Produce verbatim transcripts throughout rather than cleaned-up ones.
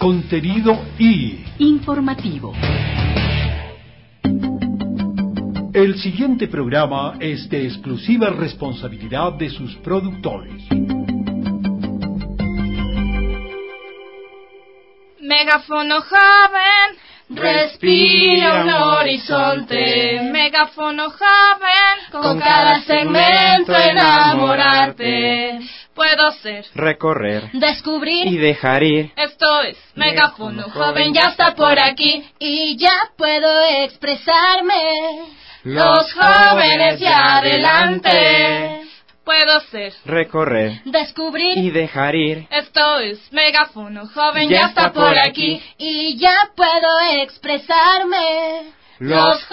contenido y informativo. El siguiente programa es de exclusiva responsabilidad de sus productores. Megáfono joven, respira un horizonte. Megáfono joven, con cada segmento enamorarte. Puedo ser, recorrer, descubrir y dejar ir. Esto es Megáfono joven, ya está por aquí. Y ya puedo expresarme. Los jóvenes ya adelante. Puedo ser, recorrer, descubrir y dejar ir. Esto es Megáfono joven, ya, ya está, está por aquí. Y ya puedo expresarme. Los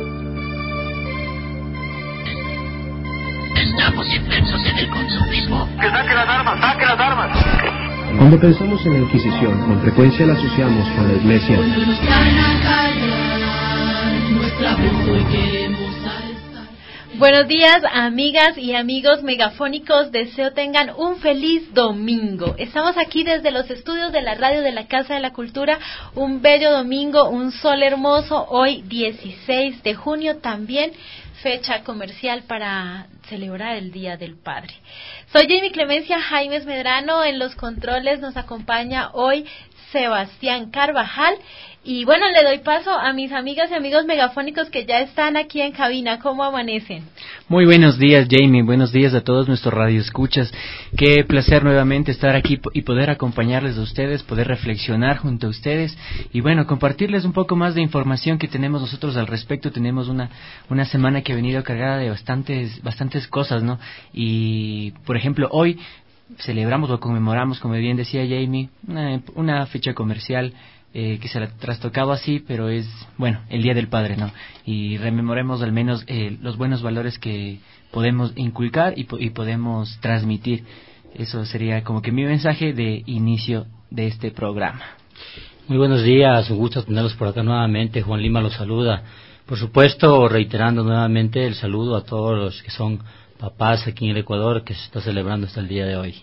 Estamos inmersos en el consumismo. ¡Que saque las armas! ¡Saque las armas! Cuando pensamos en la Inquisición, con frecuencia la asociamos con la Iglesia. Cuando nos van a callar nuestra voz, hoy queremos alzar. Buenos días, amigas y amigos megafónicos. Deseo tengan un feliz domingo. Estamos aquí desde los estudios de la radio de la Casa de la Cultura. Un bello domingo, un sol hermoso. Hoy dieciséis de junio también. Fecha comercial para celebrar el Día del Padre. Soy Jamie Clemencia Jaimes Medrano. En los controles nos acompaña hoy Sebastián Carvajal. Y bueno, le doy paso a mis amigas y amigos megafónicos que ya están aquí en cabina. ¿Cómo amanecen? Muy buenos días, Jamie. Buenos días a todos nuestros radioescuchas. Qué placer nuevamente estar aquí y poder acompañarles a ustedes, poder reflexionar junto a ustedes y bueno, compartirles un poco más de información que tenemos nosotros al respecto. Tenemos una una semana que ha venido cargada de bastantes bastantes cosas, ¿no? Y por ejemplo, hoy celebramos o conmemoramos, como bien decía Jamie, una, una fecha comercial Eh, que se la trastocaba así, pero es, bueno, el Día del Padre, ¿no? Y rememoremos al menos eh, los buenos valores que podemos inculcar y, y podemos transmitir. Eso sería como que mi mensaje de inicio de este programa. Muy buenos días, un gusto tenerlos por acá nuevamente. Juan Lima los saluda. Por supuesto, reiterando nuevamente el saludo a todos los que son papás aquí en el Ecuador, que se está celebrando hasta el día de hoy.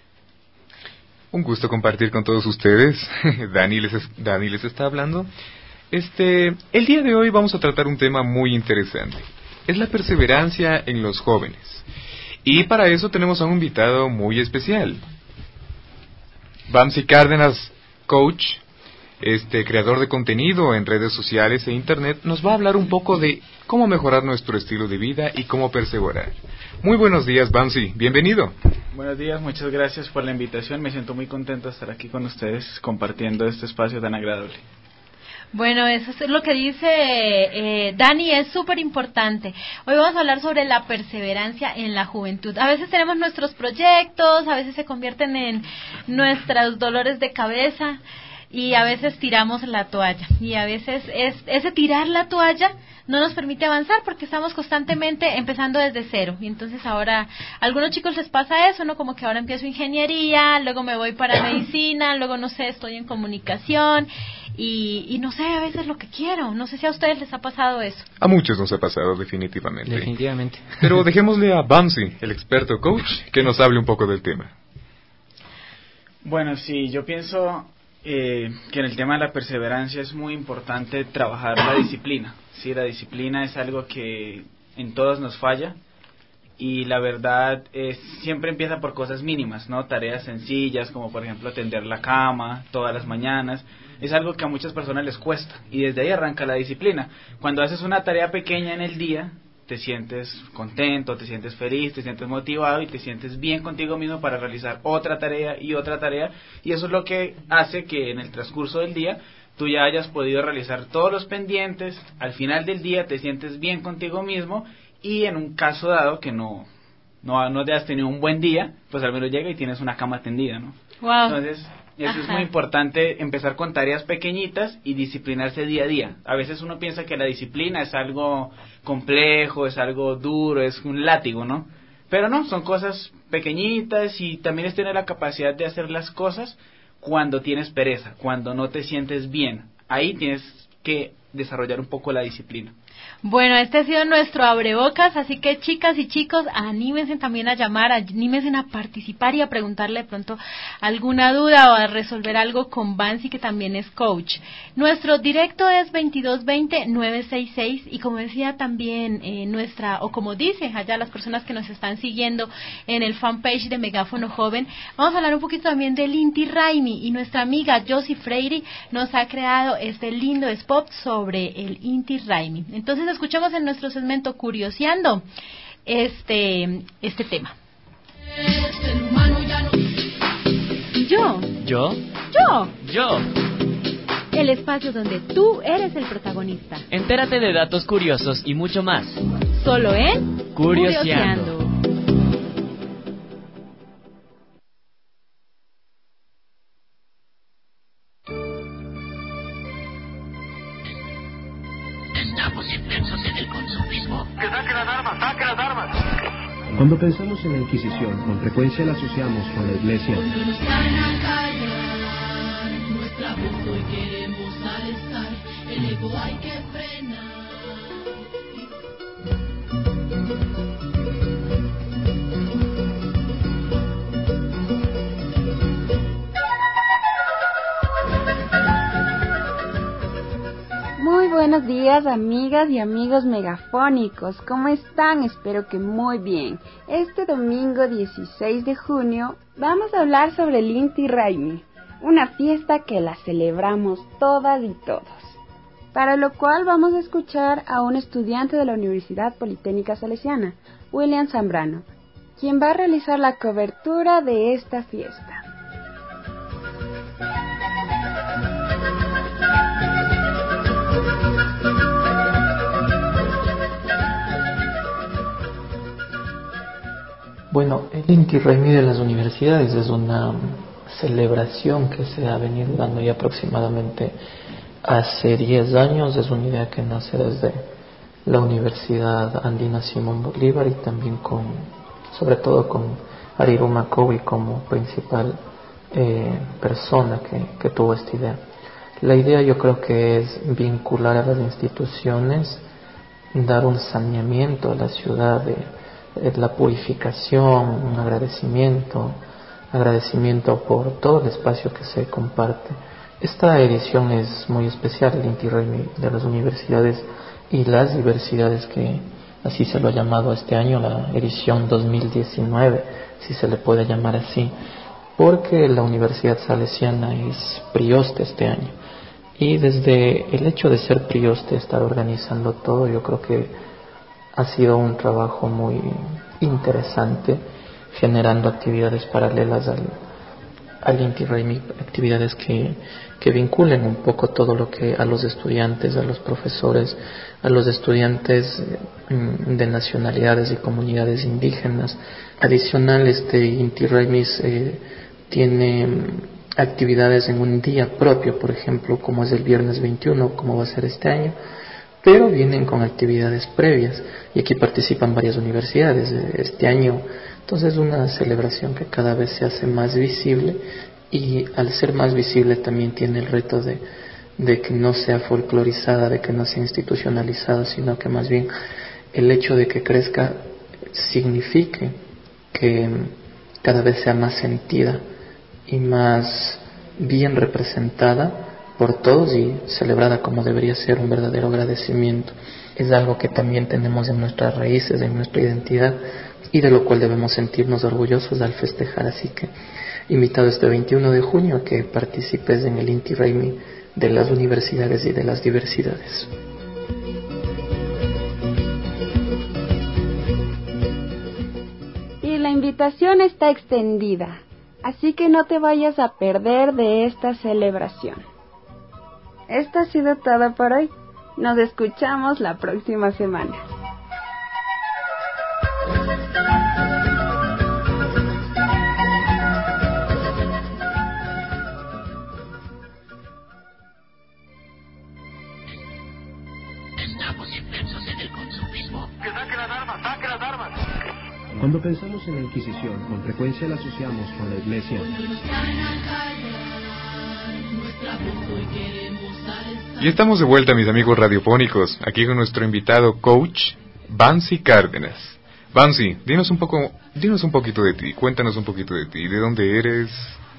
Un gusto compartir con todos ustedes. Dani les, es, Dani les está hablando. Este, el día de hoy vamos a tratar un tema muy interesante. Es la perseverancia en los jóvenes. Y para eso tenemos a un invitado muy especial. Bamsi Cárdenas, coach, este creador de contenido en redes sociales e internet, nos va a hablar un poco de cómo mejorar nuestro estilo de vida y cómo perseverar. Muy buenos días, Bamsi. Bienvenido. Buenos días, muchas gracias por la invitación. Me siento muy contento de estar aquí con ustedes compartiendo este espacio tan agradable. Bueno, eso es lo que dice eh, Dani, es súper importante. Hoy vamos a hablar sobre la perseverancia en la juventud. A veces tenemos nuestros proyectos, a veces se convierten en nuestros dolores de cabeza y a veces tiramos la toalla. Y a veces es, ese tirar la toalla no nos permite avanzar porque estamos constantemente empezando desde cero. Y entonces ahora, a algunos chicos les pasa eso, ¿no? Como que ahora empiezo ingeniería, luego me voy para medicina, luego no sé, estoy en comunicación y, y no sé a veces lo que quiero. No sé si a ustedes les ha pasado eso. A muchos nos ha pasado, definitivamente. Definitivamente. Pero dejémosle a Bamsi, el experto coach, que nos hable un poco del tema. Bueno, sí, yo pienso eh, que en el tema de la perseverancia es muy importante trabajar la disciplina. Sí, la disciplina es algo que en todos nos falla y la verdad es, siempre empieza por cosas mínimas, ¿no? Tareas sencillas como por ejemplo tender la cama todas las mañanas. Es algo que a muchas personas les cuesta y desde ahí arranca la disciplina. Cuando haces una tarea pequeña en el día, te sientes contento, te sientes feliz, te sientes motivado y te sientes bien contigo mismo para realizar otra tarea y otra tarea y eso es lo que hace que en el transcurso del día tú ya hayas podido realizar todos los pendientes, al final del día te sientes bien contigo mismo y en un caso dado que no no, no te has tenido un buen día, pues al menos llega y tienes una cama tendida, ¿no? Wow. Entonces, eso Ajá. es muy importante, empezar con tareas pequeñitas y disciplinarse día a día. A veces uno piensa que la disciplina es algo complejo, es algo duro, es un látigo, ¿no? Pero no, son cosas pequeñitas y también es tener la capacidad de hacer las cosas cuando tienes pereza, cuando no te sientes bien. Ahí tienes que desarrollar un poco la disciplina. Bueno, este ha sido nuestro abrebocas, así que chicas y chicos, anímense también a llamar, anímense a participar y a preguntarle de pronto alguna duda o a resolver algo con Bansi, que también es coach. Nuestro directo es veintidós veinte, nueve sesenta y seis, y como decía también eh, nuestra, o como dice allá las personas que nos están siguiendo en el fanpage de Megáfono Joven, vamos a hablar un poquito también del Inti Raymi, y nuestra amiga Josie Freire nos ha creado este lindo spot sobre el Inti Raymi. Entonces escuchemos en nuestro segmento Curioseando este este tema. Yo. Yo. Yo. Yo. El espacio donde tú eres el protagonista. Entérate de datos curiosos y mucho más. Solo en Curioseando. Estamos inmersos en el consumismo. ¡Que saquen las armas! ¡Saquen las armas! Cuando pensamos en la Inquisición, con frecuencia la asociamos con la Iglesia. Cuando nos van a callar nuestra voz, hoy queremos alzar, el ego hay que frenar. Muy buenos días, amigas y amigos megafónicos, ¿cómo están? Espero que muy bien. Este domingo dieciséis de junio vamos a hablar sobre el Inti Raymi, una fiesta que la celebramos todas y todos. Para lo cual vamos a escuchar a un estudiante de la Universidad Politécnica Salesiana, William Zambrano, quien va a realizar la cobertura de esta fiesta. Bueno, el Inti Raymi de las universidades es una celebración que se ha venido dando ya aproximadamente hace diez años. Es una idea que nace desde la Universidad Andina Simón Bolívar y también con, sobre todo con Ariru Macowi como principal eh, persona que, que tuvo esta idea. La idea yo creo que es vincular a las instituciones, dar un saneamiento a la ciudad de la purificación, un agradecimiento, agradecimiento por todo el espacio que se comparte. Esta edición es muy especial, el Inti Raymi de las universidades y las diversidades, que así se lo ha llamado este año, la edición dos mil diecinueve, si se le puede llamar así, porque la Universidad Salesiana es prioste este año. Y desde el hecho de ser prioste, estar organizando todo, yo creo que ha sido un trabajo muy interesante, generando actividades paralelas al, al Inti Raymi, actividades que, que vinculen un poco todo lo que a los estudiantes, a los profesores, a los estudiantes de nacionalidades y comunidades indígenas. Adicional, este Inti Raymi eh, tiene actividades en un día propio, por ejemplo, como es el viernes veintiuno, como va a ser este año, pero vienen con actividades previas, y aquí participan varias universidades este año. Entonces es una celebración que cada vez se hace más visible, y al ser más visible también tiene el reto de, de que no sea folclorizada, de que no sea institucionalizada, sino que más bien el hecho de que crezca signifique que cada vez sea más sentida y más bien representada por todos y celebrada como debería ser, un verdadero agradecimiento. Es algo que también tenemos en nuestras raíces, en nuestra identidad, y de lo cual debemos sentirnos orgullosos al festejar. Así que invitado este veintiuno de junio a que participes en el Inti Raymi de las universidades y de las diversidades. Y la invitación está extendida, así que no te vayas a perder de esta celebración. Esto ha sido todo por hoy. Nos escuchamos la próxima semana. Estamos inmersos en el consumismo. ¡Que saquen las armas! ¡Saquen las armas! Cuando pensamos en la Inquisición, con frecuencia la asociamos con la Iglesia. Cuando nos van a callar nuestra voz, hoy queremos alzar. Y estamos de vuelta, mis amigos radiofónicos, aquí con nuestro invitado coach, Bansi Cárdenas. Bansi, dinos un poco, dinos un poquito de ti, cuéntanos un poquito de ti, ¿de dónde eres?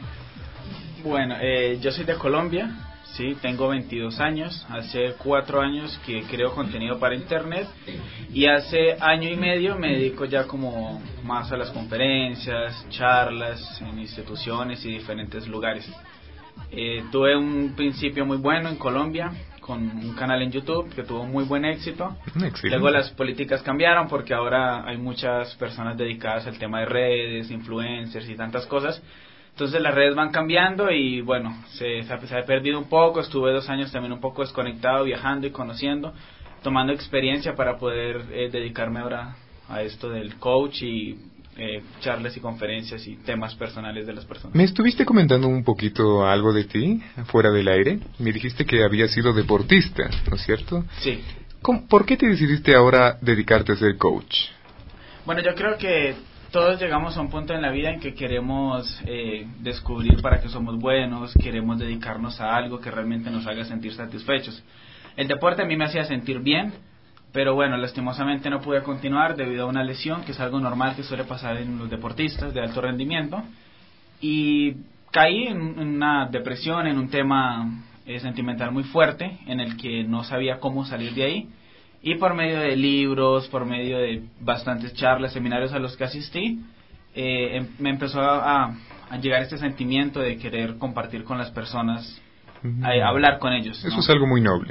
Bueno, eh, yo soy de Colombia, sí, tengo veintidós años, hace cuatro años que creo contenido para internet y hace año y medio me dedico ya como más a las conferencias, charlas en instituciones y diferentes lugares. Eh, tuve un principio muy bueno en Colombia con un canal en YouTube que tuvo muy buen éxito. Excelente. Luego las políticas cambiaron porque ahora hay muchas personas dedicadas al tema de redes, influencers y tantas cosas. Entonces las redes van cambiando y bueno, se, se ha perdido un poco. Estuve dos años también un poco desconectado, viajando y conociendo, tomando experiencia para poder eh, dedicarme ahora a esto del coach y Eh, charlas y conferencias y temas personales de las personas. Me estuviste comentando un poquito algo de ti, fuera del aire. Me dijiste que habías sido deportista, ¿no es cierto? Sí. ¿Cómo, ¿Por qué te decidiste ahora dedicarte a ser coach? Bueno, yo creo que todos llegamos a un punto en la vida en que queremos eh, descubrir para qué somos buenos, queremos dedicarnos a algo que realmente nos haga sentir satisfechos. El deporte a mí me hacía sentir bien, pero bueno, lastimosamente no pude continuar debido a una lesión, que es algo normal que suele pasar en los deportistas de alto rendimiento, y caí en, en una depresión, en un tema eh, sentimental muy fuerte, en el que no sabía cómo salir de ahí, y por medio de libros, por medio de bastantes charlas, seminarios a los que asistí, eh, em, me empezó a, a llegar este sentimiento de querer compartir con las personas, uh-huh. a, a hablar con ellos, ¿no? Eso es algo muy noble.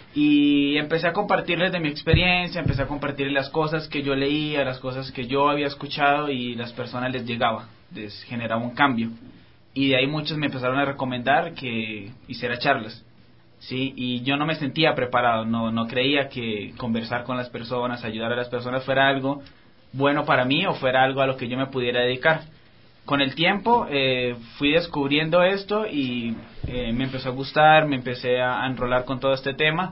Y empecé a compartirles de mi experiencia, empecé a compartirles las cosas que yo leía, las cosas que yo había escuchado y las personas les llegaba, les generaba un cambio. Y de ahí muchos me empezaron a recomendar que hiciera charlas, ¿sí? Y yo no me sentía preparado, no, no creía que conversar con las personas, ayudar a las personas fuera algo bueno para mí o fuera algo a lo que yo me pudiera dedicar. Con el tiempo eh, fui descubriendo esto y eh, me empezó a gustar, me empecé a, a enrolar con todo este tema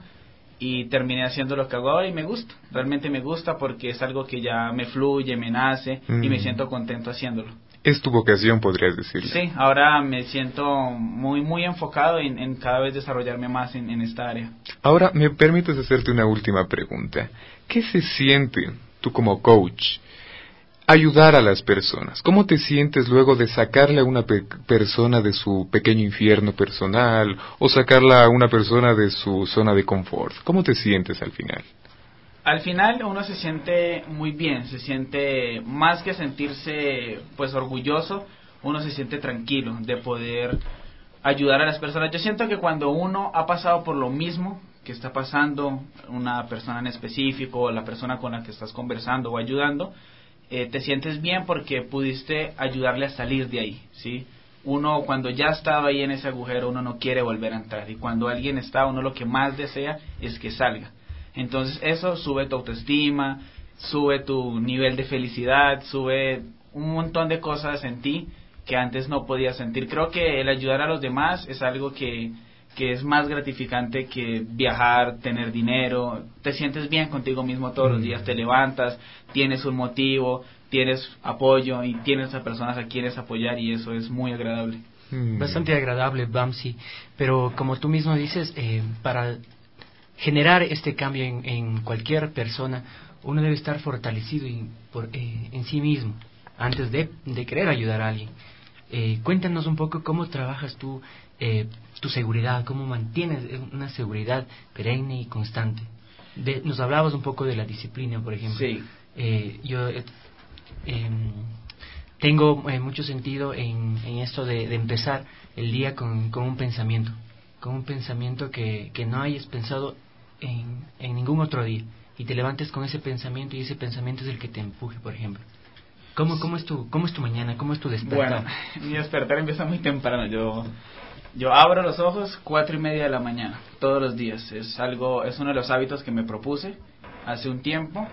y terminé haciendo lo que hago ahora y me gusta, realmente me gusta porque es algo que ya me fluye, me nace mm. y me siento contento haciéndolo. Es tu vocación, podrías decirle. Sí, ahora me siento muy muy enfocado en, en cada vez desarrollarme más en, en esta área. Ahora, ¿me permites hacerte una última pregunta? ¿Qué se siente, tú como coach, ayudar a las personas? ¿Cómo te sientes luego de sacarle a una pe- persona de su pequeño infierno personal o sacarla a una persona de su zona de confort? ¿Cómo te sientes al final? Al final uno se siente muy bien, se siente más que sentirse pues orgulloso, uno se siente tranquilo de poder ayudar a las personas. Yo siento que cuando uno ha pasado por lo mismo que está pasando una persona en específico o la persona con la que estás conversando o ayudando, Eh, te sientes bien porque pudiste ayudarle a salir de ahí, ¿sí? Uno cuando ya estaba ahí en ese agujero, uno no quiere volver a entrar, y cuando alguien está, uno lo que más desea es que salga. Entonces eso sube tu autoestima, sube tu nivel de felicidad, sube un montón de cosas en ti que antes no podías sentir. Creo que el ayudar a los demás es algo que, que es más gratificante que viajar, tener dinero. Te sientes bien contigo mismo todos mm. los días, te levantas, tienes un motivo, tienes apoyo y tienes a personas a quienes apoyar y eso es muy agradable. Mm. Bastante agradable, Bamsi, pero como tú mismo dices, eh, para generar este cambio en, en cualquier persona, uno debe estar fortalecido y por, eh, en sí mismo antes de, de querer ayudar a alguien. Eh, cuéntanos un poco cómo trabajas tú eh, tu seguridad, cómo mantienes una seguridad perenne y constante. De, nos hablabas un poco de la disciplina, por ejemplo. Sí. Eh, yo eh, eh, tengo eh, mucho sentido en, en esto de, de empezar el día con, con un pensamiento, con un pensamiento que, que no hayas pensado en, en ningún otro día, y te levantes con ese pensamiento y ese pensamiento es el que te empuje, por ejemplo. ¿Cómo, cómo, es, tu, cómo es tu mañana? ¿Cómo es tu despertar? Bueno, mi despertar empieza muy temprano. Yo yo abro los ojos cuatro y media de la mañana, todos los días. Es algo, es uno de los hábitos que me propuse hace un tiempo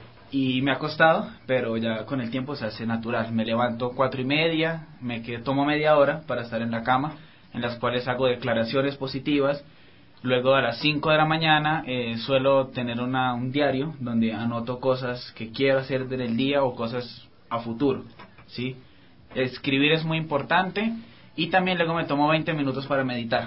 y me ha costado, pero ya con el tiempo se hace natural. Me levanto cuatro y media, me quedo, tomo media hora para estar en la cama, en las cuales hago declaraciones positivas. Luego a las cinco de la mañana eh, suelo tener una, un diario donde anoto cosas que quiero hacer en el día o cosas a futuro, ¿sí? Escribir es muy importante y también luego me tomo veinte minutos para meditar.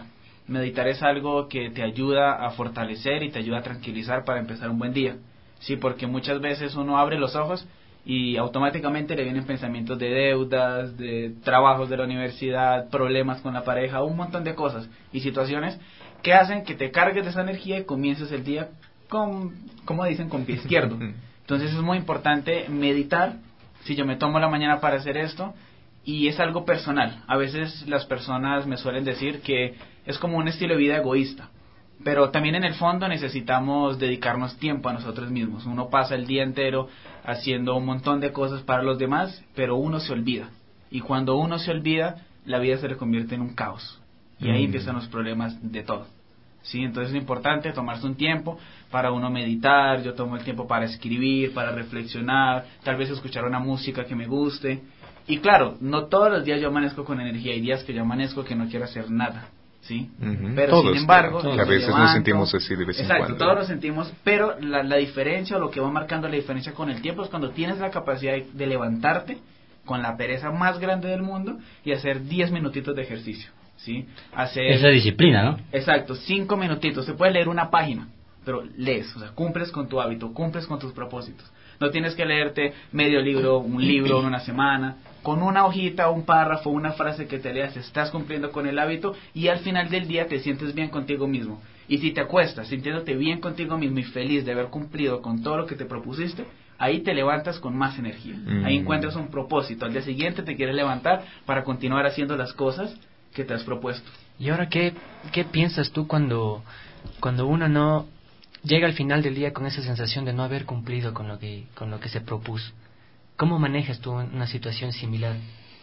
Meditar es algo que te ayuda a fortalecer y te ayuda a tranquilizar para empezar un buen día. Sí, porque muchas veces uno abre los ojos y automáticamente le vienen pensamientos de deudas, de trabajos de la universidad, problemas con la pareja, un montón de cosas y situaciones que hacen que te cargues de esa energía y comiences el día con, como dicen, con pie izquierdo. Entonces es muy importante meditar. Si yo me tomo la mañana para hacer esto, y es algo personal. A veces las personas me suelen decir que es como un estilo de vida egoísta, pero también en el fondo necesitamos dedicarnos tiempo a nosotros mismos. Uno pasa el día entero haciendo un montón de cosas para los demás, pero uno se olvida. Y cuando uno se olvida, la vida se le convierte en un caos. Y ahí mm. empiezan los problemas de todo. ¿Sí? Entonces es importante tomarse un tiempo para uno meditar. Yo tomo el tiempo para escribir, para reflexionar, tal vez escuchar una música que me guste. Y claro, no todos los días yo amanezco con energía. Hay días que yo amanezco que no quiero hacer nada. ¿Sí? Uh-huh. Pero todos, sin embargo, todos. A veces levanto, nos sentimos así de vez en exacto, cuando. todos lo sentimos, pero la, la diferencia o lo que va marcando la diferencia con el tiempo es cuando tienes la capacidad de, de levantarte con la pereza más grande del mundo y hacer diez minutitos de ejercicio, ¿sí? Hacer esa disciplina, ¿no? Exacto, cinco minutitos. Se puede leer una página, pero lees, o sea, cumples con tu hábito, cumples con tus propósitos. No tienes que leerte medio libro, un libro en una semana. Con una hojita, un párrafo, una frase que te leas, estás cumpliendo con el hábito y al final del día te sientes bien contigo mismo. Y si te acuestas sintiéndote bien contigo mismo y feliz de haber cumplido con todo lo que te propusiste, ahí te levantas con más energía. Mm. Ahí encuentras un propósito. Al día siguiente te quieres levantar para continuar haciendo las cosas que te has propuesto. ¿Y ahora qué, qué piensas tú cuando, cuando uno no llega al final del día con esa sensación de no haber cumplido con lo que, con lo que se propuso? ¿Cómo manejas tú una situación similar?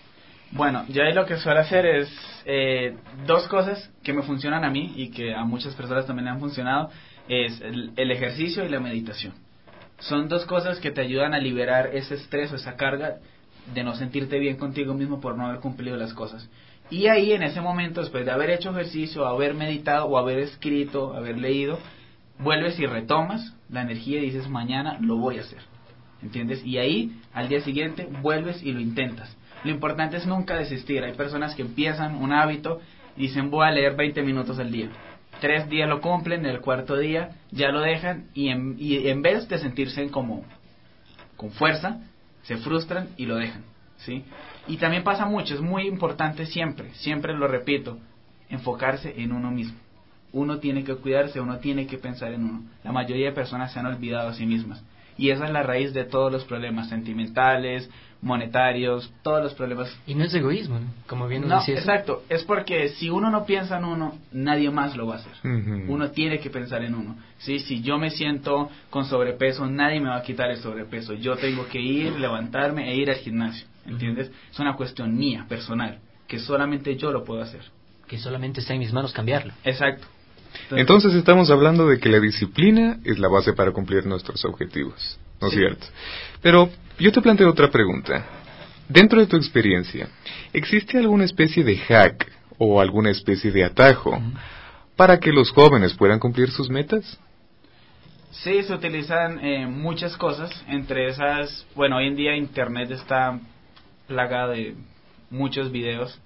Bueno, yo ahí lo que suelo hacer es eh, dos cosas que me funcionan a mí y que a muchas personas también le han funcionado, es el, el ejercicio y la meditación. Son dos cosas que te ayudan a liberar ese estrés o esa carga de no sentirte bien contigo mismo por no haber cumplido las cosas. Y ahí en ese momento, después de haber hecho ejercicio, haber meditado o haber escrito, haber leído, vuelves y retomas la energía y dices, mañana lo voy a hacer. ¿Entiendes? Y ahí, al día siguiente, vuelves y lo intentas. Lo importante es nunca desistir. Hay personas que empiezan un hábito y dicen, voy a leer veinte minutos al día. Tres días lo cumplen, el cuarto día ya lo dejan y en, y en vez de sentirse como con fuerza, se frustran y lo dejan, ¿sí? Y también pasa mucho, es muy importante siempre, siempre lo repito, enfocarse en uno mismo. Uno tiene que cuidarse, uno tiene que pensar en uno. La mayoría de personas se han olvidado a sí mismas. Y esa es la raíz de todos los problemas sentimentales, monetarios, todos los problemas. Y no es egoísmo, ¿no? Como bien nos no, decías. Exacto, es porque si uno no piensa en uno, nadie más lo va a hacer. Uh-huh. Uno tiene que pensar en uno. ¿Sí? Si yo me siento con sobrepeso, nadie me va a quitar el sobrepeso. Yo tengo que ir, levantarme e ir al gimnasio. ¿Entiendes? Uh-huh. Es una cuestión mía, personal, que solamente yo lo puedo hacer. Que solamente está en mis manos cambiarlo. Exacto. Entonces, Entonces estamos hablando de que la disciplina es la base para cumplir nuestros objetivos, ¿no es sí. cierto? Pero yo te planteo otra pregunta. Dentro de tu experiencia, ¿existe alguna especie de hack o alguna especie de atajo uh-huh. para que los jóvenes puedan cumplir sus metas? Sí, se utilizan eh, muchas cosas. Entre esas, bueno, hoy en día Internet está plagado de muchos videos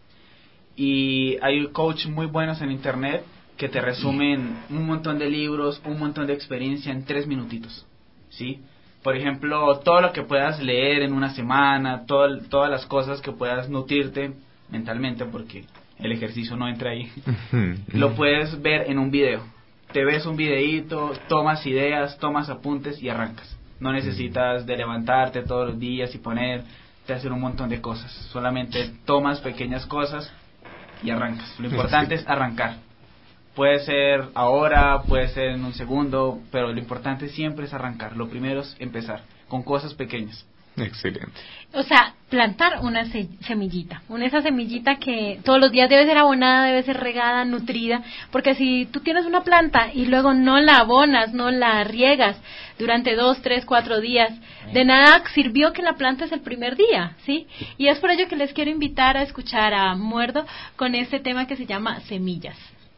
y hay coaches muy buenos en Internet que te resumen un montón de libros, un montón de experiencia en tres minutitos, ¿sí? Por ejemplo, todo lo que puedas leer en una semana, todo, todas las cosas que puedas nutrirte mentalmente, porque el ejercicio no entra ahí, lo puedes ver en un video. Te ves un videíto, tomas ideas, tomas apuntes y arrancas. No necesitas de levantarte todos los días y ponerte a hacer un montón de cosas. Solamente tomas pequeñas cosas y arrancas. Lo importante es arrancar. Puede ser ahora, puede ser en un segundo, pero lo importante siempre es arrancar. Lo primero es empezar, con cosas pequeñas. Excelente. O sea, plantar una se- semillita, una esa semillita que todos los días debe ser abonada, debe ser regada, nutrida, porque si tú tienes una planta y luego no la abonas, no la riegas durante dos, tres, cuatro días, de nada sirvió que la plantes el primer día, ¿sí? Y es por ello que les quiero invitar a escuchar a Muerdo con este tema que se llama Semillas.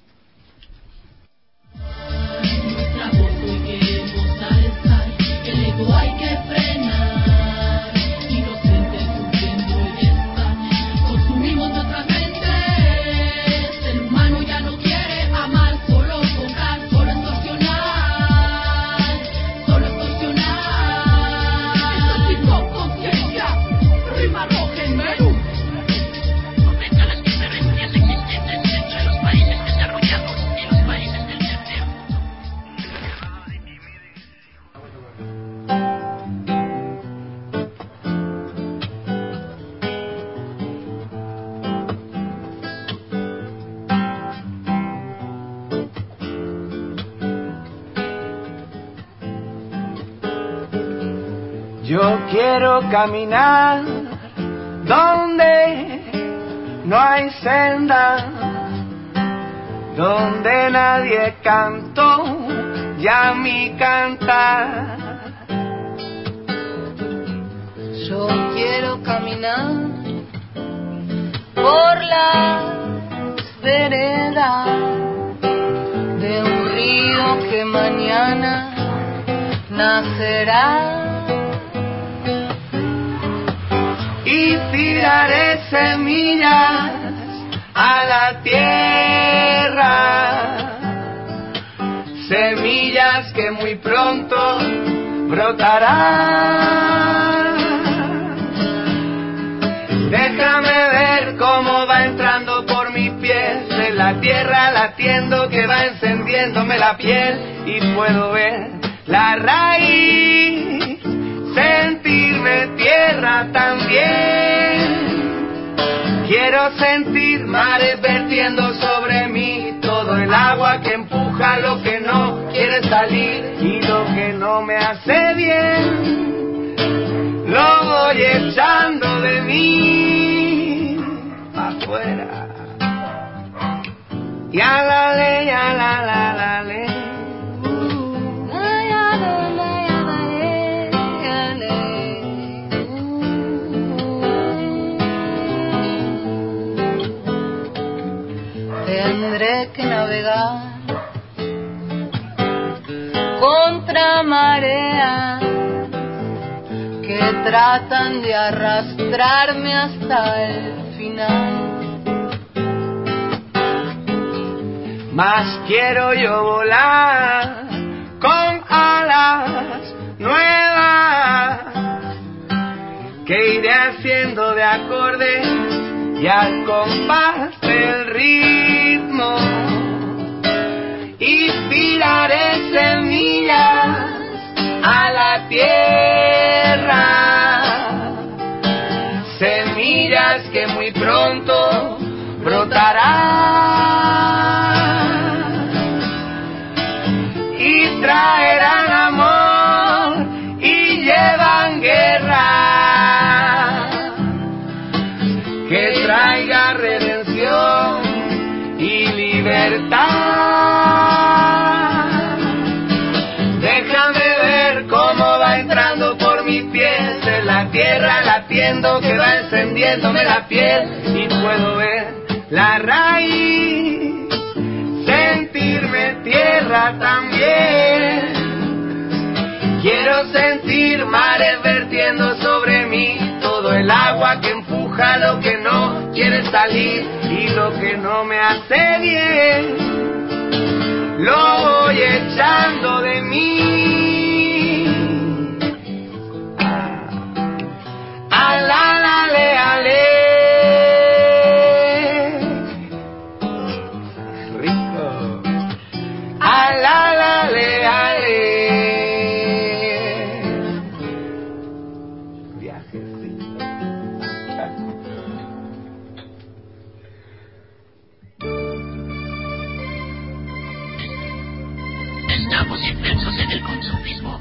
Nuestra voz hoy queremos alzar, el ego hay que frenar, inocentes sufriendo y está, consumimos nuestras mentes, el humano ya no quiere Yo quiero caminar donde no hay senda, donde nadie cantó ya mi cantar. Yo quiero caminar por las veredas de un río que mañana nacerá. Y tiraré semillas a la tierra, semillas que muy pronto brotarán. Déjame ver cómo va entrando por mis pies en la tierra, latiendo que va encendiéndome la piel, y puedo ver la raíz, sentirme tierra también. Quiero sentir mares vertiendo sobre mí, todo el agua que empuja lo que no quiere salir, y lo que no me hace bien lo voy echando de mí afuera. Ya la ley, ya la la la ley. Tendré que navegar contra marea que tratan de arrastrarme hasta el final. Más quiero yo volar con alas nuevas que iré haciendo de acorde y al compás del ritmo, y tiraré semillas a la tierra, semillas que muy pronto brotarán y traerán amor y llevan guerra, que traiga redención y libertad. Déjame ver cómo va entrando por mis pies en la tierra, latiendo que va encendiéndome la piel, y puedo ver la raíz, sentirme tierra también. Quiero sentir mares vertiendo sobre mí, todo el agua que empuja lo que no quiere salir, y lo que no me hace bien lo voy echando de mí. A la la le ale. Rico. A la la le ale. Estamos inmersos en el consumismo.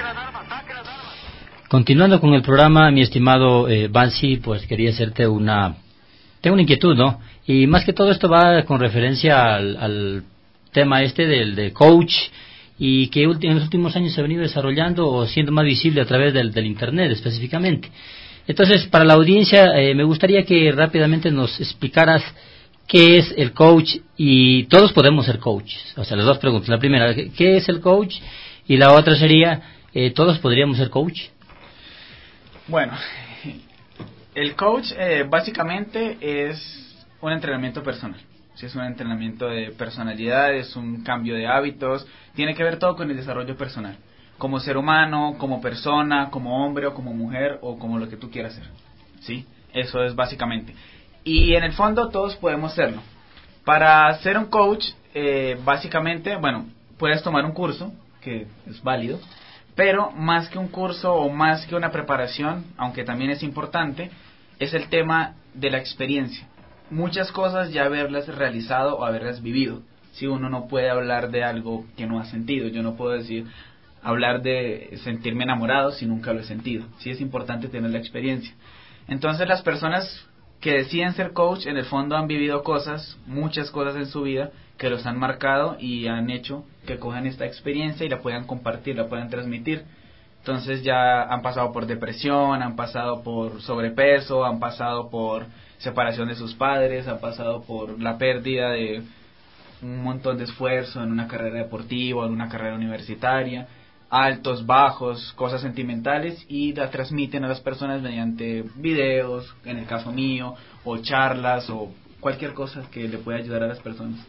Continuando con el programa, mi estimado eh, Bansi, pues quería hacerte una... Tengo una inquietud, ¿no? Y más que todo esto va con referencia al, al tema este del de coach, y que en los últimos años se ha venido desarrollando o siendo más visible a través del, del Internet específicamente. Entonces, para la audiencia, eh, me gustaría que rápidamente nos explicaras qué es el coach, y todos podemos ser coaches. O sea, las dos preguntas. La primera, ¿qué es el coach? Y la otra sería, eh, ¿todos podríamos ser coach? Bueno, el coach eh, básicamente es un entrenamiento personal. Sí, es un entrenamiento de personalidad, es un cambio de hábitos, tiene que ver todo con el desarrollo personal. Como ser humano, como persona, como hombre o como mujer o como lo que tú quieras ser. ¿Sí? Eso es básicamente. Y en el fondo todos podemos serlo. Para ser un coach, eh, básicamente, bueno, puedes tomar un curso, que es válido, pero más que un curso o más que una preparación, aunque también es importante, es el tema de la experiencia. Muchas cosas ya haberlas realizado o haberlas vivido. Si uno no puede hablar de algo que no ha sentido, yo no puedo decir, hablar de sentirme enamorado si nunca lo he sentido. Sí es importante tener la experiencia. Entonces las personas que deciden ser coach en el fondo han vivido cosas, muchas cosas en su vida que los han marcado y han hecho que cojan esta experiencia y la puedan compartir, la puedan transmitir. Entonces ya han pasado por depresión, han pasado por sobrepeso, han pasado por separación de sus padres, han pasado por la pérdida de un montón de esfuerzo en una carrera deportiva, en una carrera universitaria, altos, bajos, cosas sentimentales, y la transmiten a las personas mediante videos, en el caso mío, o charlas, o cualquier cosa que le pueda ayudar a las personas.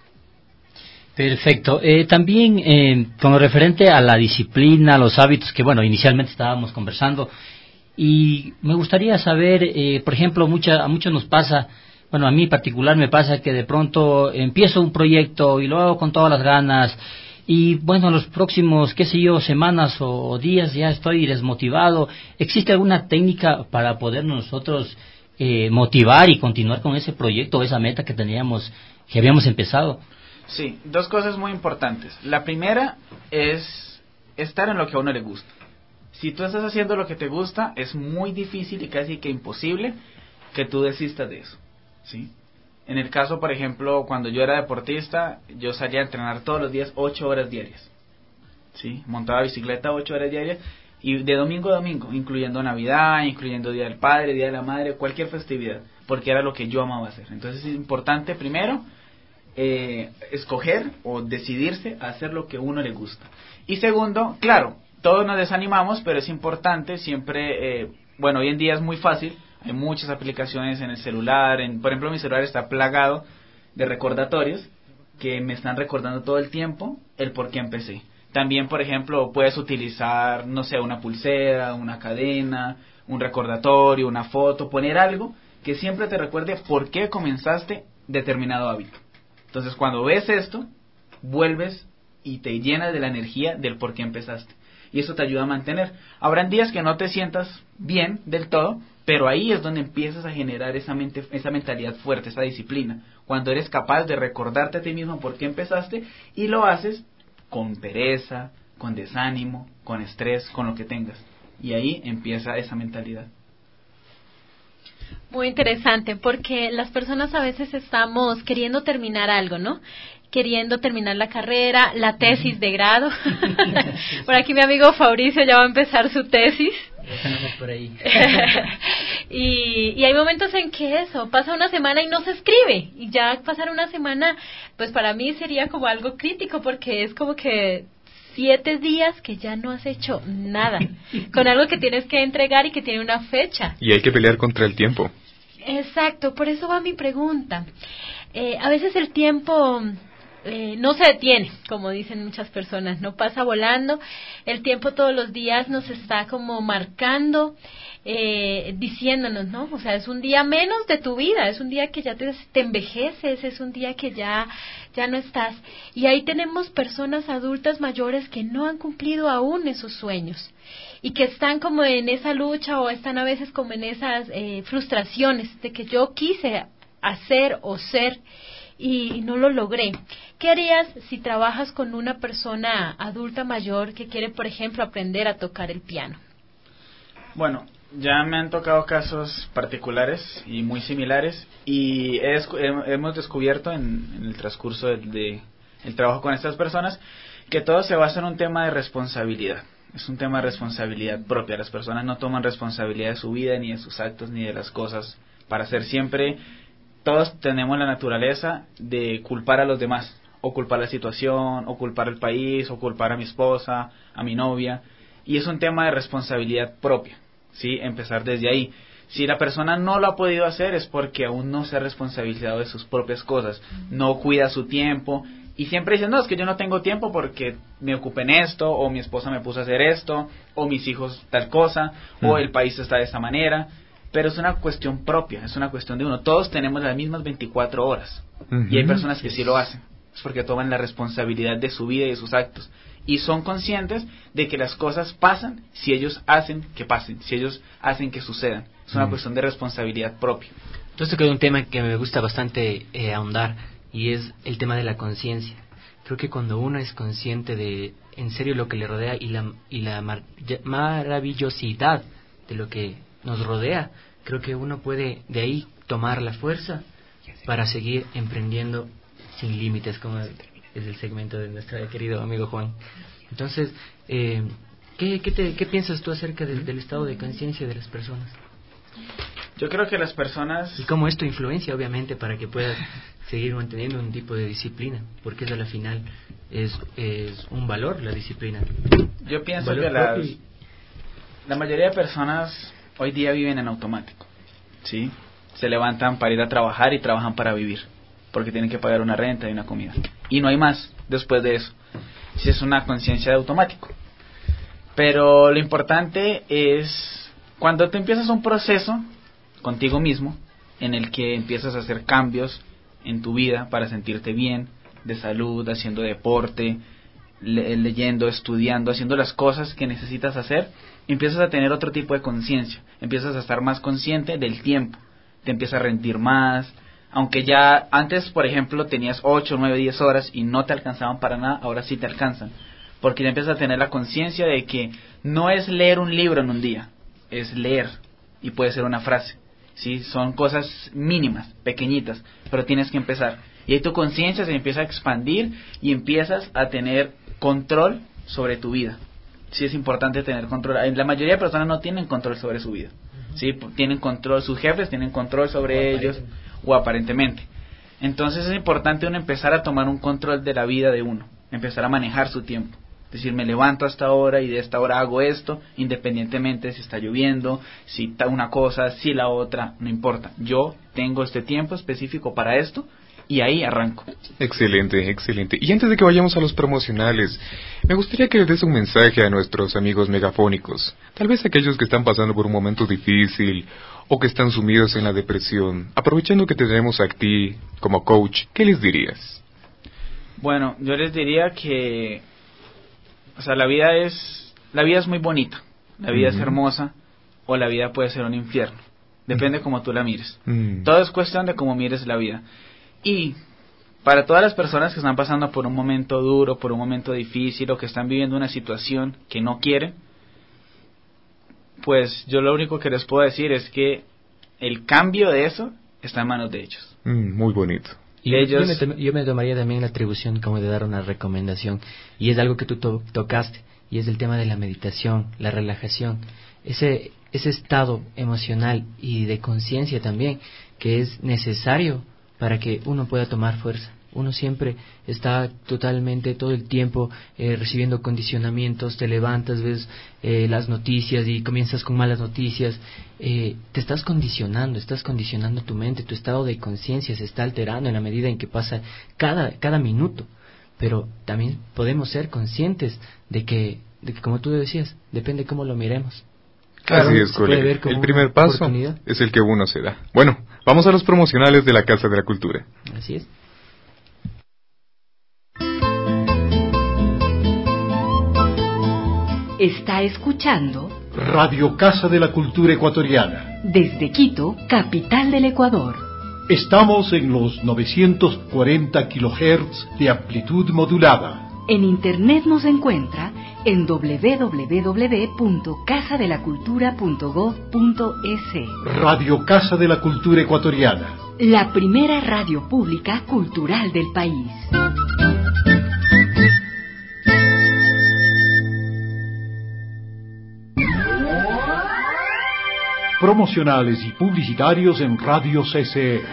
Perfecto. Eh, también eh, con lo referente a la disciplina, los hábitos que, bueno, inicialmente estábamos conversando, y me gustaría saber, eh, por ejemplo, mucha, a muchos nos pasa, bueno, a mí en particular me pasa que de pronto empiezo un proyecto y lo hago con todas las ganas, y bueno, los próximos, qué sé yo, semanas o días ya estoy desmotivado. ¿Existe alguna técnica para poder nosotros eh, motivar y continuar con ese proyecto o esa meta que teníamos, que habíamos empezado? Sí, dos cosas muy importantes. La primera es estar en lo que a uno le gusta. Si tú estás haciendo lo que te gusta, es muy difícil y casi que imposible que tú desistas de eso, ¿sí? En el caso, por ejemplo, cuando yo era deportista, yo salía a entrenar todos los días ocho horas diarias, ¿sí? Montaba bicicleta ocho horas diarias y de domingo a domingo, incluyendo Navidad, incluyendo Día del Padre, Día de la Madre, cualquier festividad, porque era lo que yo amaba hacer. Entonces es importante primero eh, escoger o decidirse a hacer lo que a uno le gusta. Y segundo, claro, todos nos desanimamos, pero es importante siempre, eh, bueno, hoy en día es muy fácil. Hay muchas aplicaciones en el celular, en, por ejemplo mi celular está plagado de recordatorios que me están recordando todo el tiempo el por qué empecé. También, por ejemplo, puedes utilizar, no sé, una pulsera, una cadena, un recordatorio, una foto, poner algo que siempre te recuerde por qué comenzaste determinado hábito. Entonces cuando ves esto, vuelves y te llenas de la energía del por qué empezaste. Y eso te ayuda a mantener. Habrán días que no te sientas bien del todo, pero ahí es donde empiezas a generar esa mente, esa mentalidad fuerte, esa disciplina. Cuando eres capaz de recordarte a ti mismo por qué empezaste y lo haces con pereza, con desánimo, con estrés, con lo que tengas. Y ahí empieza esa mentalidad. Muy interesante, porque las personas a veces estamos queriendo terminar algo, ¿no? Queriendo terminar la carrera, la tesis de grado. Por aquí mi amigo Fabricio ya va a empezar su tesis. Por ahí. y, y hay momentos en que eso, pasa una semana y no se escribe. Y ya pasar una semana, pues para mí sería como algo crítico, porque es como que siete días que ya no has hecho nada, con algo que tienes que entregar y que tiene una fecha. Y hay que pelear contra el tiempo. Exacto, por eso va mi pregunta. Eh, a veces el tiempo eh, no se detiene, como dicen muchas personas, no pasa volando. El tiempo todos los días nos está como marcando, eh, diciéndonos, ¿no? O sea, es un día menos de tu vida, es un día que ya te, te envejeces, es un día que ya, ya no estás. Y ahí tenemos personas adultas mayores que no han cumplido aún esos sueños y que están como en esa lucha o están a veces como en esas eh, frustraciones de que yo quise hacer o ser y no lo logré. ¿Qué harías si trabajas con una persona adulta mayor que quiere, por ejemplo, aprender a tocar el piano? Bueno, ya me han tocado casos particulares y muy similares y he, hemos descubierto en, en el transcurso de, de el trabajo con estas personas que todo se basa en un tema de responsabilidad. Es un tema de responsabilidad propia. Las personas no toman responsabilidad de su vida, ni de sus actos, ni de las cosas para hacer. Siempre todos tenemos la naturaleza de culpar a los demás, o culpar la situación, o culpar al país, o culpar a mi esposa, a mi novia, y es un tema de responsabilidad propia, ¿sí? Empezar desde ahí. Si la persona no lo ha podido hacer es porque aún no se ha responsabilizado de sus propias cosas, no cuida su tiempo, y siempre dicen, no, es que yo no tengo tiempo porque me ocupé en esto, o mi esposa me puso a hacer esto, o mis hijos tal cosa, mm. o el país está de esta manera. Pero es una cuestión propia, es una cuestión de uno. Todos tenemos las mismas veinticuatro horas. Uh-huh. Y hay personas que sí lo hacen. Es porque toman la responsabilidad de su vida y de sus actos. Y son conscientes de que las cosas pasan si ellos hacen que pasen, si ellos hacen que sucedan. Es una uh-huh. cuestión de responsabilidad propia. Entonces, que es un tema que me gusta bastante eh, ahondar, y es el tema de la conciencia. Creo que cuando uno es consciente de en serio lo que le rodea y la, y la mar, maravillosidad de lo que nos rodea, creo que uno puede de ahí tomar la fuerza para seguir emprendiendo sin límites, como es el segmento de nuestro querido amigo Juan. Entonces, eh, ¿qué, qué, te, ¿qué piensas tú acerca del, del estado de conciencia de las personas? Yo creo que las personas... Y cómo esto influencia, obviamente, para que puedas seguir manteniendo un tipo de disciplina, porque eso a la final es, es un valor, la disciplina. Yo pienso que las, la mayoría de personas hoy día viven en automático, ¿sí? Se levantan para ir a trabajar y trabajan para vivir, porque tienen que pagar una renta y una comida. Y no hay más después de eso. Si es una conciencia de automático. Pero lo importante es cuando te empiezas un proceso contigo mismo, en el que empiezas a hacer cambios en tu vida para sentirte bien, de salud, haciendo deporte, le- leyendo, estudiando, haciendo las cosas que necesitas hacer, empiezas a tener otro tipo de conciencia, empiezas a estar más consciente del tiempo, te empieza a rendir más, aunque ya antes, por ejemplo, tenías ocho, nueve, diez horas y no te alcanzaban para nada, ahora sí te alcanzan, porque ya empiezas a tener la conciencia de que no es leer un libro en un día, es leer, y puede ser una frase. Sí, son cosas mínimas, pequeñitas, pero tienes que empezar. Y ahí tu conciencia se empieza a expandir y empiezas a tener control sobre tu vida. Sí, es importante tener control. La mayoría de personas no tienen control sobre su vida. Sí, tienen control, sus jefes tienen control sobre ellos, o aparentemente. Entonces es importante uno empezar a tomar un control de la vida de uno, empezar a manejar su tiempo. Es decir, me levanto a esta hora y de esta hora hago esto, independientemente si está lloviendo, si está una cosa, si la otra, no importa. Yo tengo este tiempo específico para esto y ahí arranco. Excelente, excelente. Y antes de que vayamos a los promocionales, me gustaría que le des un mensaje a nuestros amigos megafónicos. Tal vez aquellos que están pasando por un momento difícil o que están sumidos en la depresión. Aprovechando que te tenemos a ti como coach, ¿qué les dirías? Bueno, yo les diría que... O sea, la vida es la vida es muy bonita, la vida uh-huh. es hermosa, o la vida puede ser un infierno. Depende uh-huh. cómo tú la mires. Uh-huh. Todo es cuestión de cómo mires la vida. Y para todas las personas que están pasando por un momento duro, por un momento difícil, o que están viviendo una situación que no quieren, pues yo lo único que les puedo decir es que el cambio de eso está en manos de ellos. Uh-huh. Muy bonito. Y ellos... yo, me, yo me tomaría también la atribución como de dar una recomendación, y es algo que tú to- tocaste, y es el tema de la meditación, la relajación, ese, ese estado emocional y de conciencia también, que es necesario para que uno pueda tomar fuerza. Uno siempre está totalmente, todo el tiempo, eh, recibiendo condicionamientos, te levantas, ves eh, las noticias y comienzas con malas noticias, eh, te estás condicionando, estás condicionando tu mente, tu estado de conciencia se está alterando en la medida en que pasa cada, cada minuto, pero también podemos ser conscientes de que, de que, como tú decías, depende cómo lo miremos. Claro, así es, colega. El primer paso es el que uno se da. Bueno, vamos a los promocionales de la Casa de la Cultura. Así es. Está escuchando Radio Casa de la Cultura Ecuatoriana. Desde Quito, capital del Ecuador. Estamos en los novecientos cuarenta kilohertz de amplitud modulada. En internet nos encuentra en doble u doble u doble u punto casa de la cultura punto gob punto es. Radio Casa de la Cultura Ecuatoriana. La primera radio pública cultural del país. Promocionales y publicitarios en Radio C C E.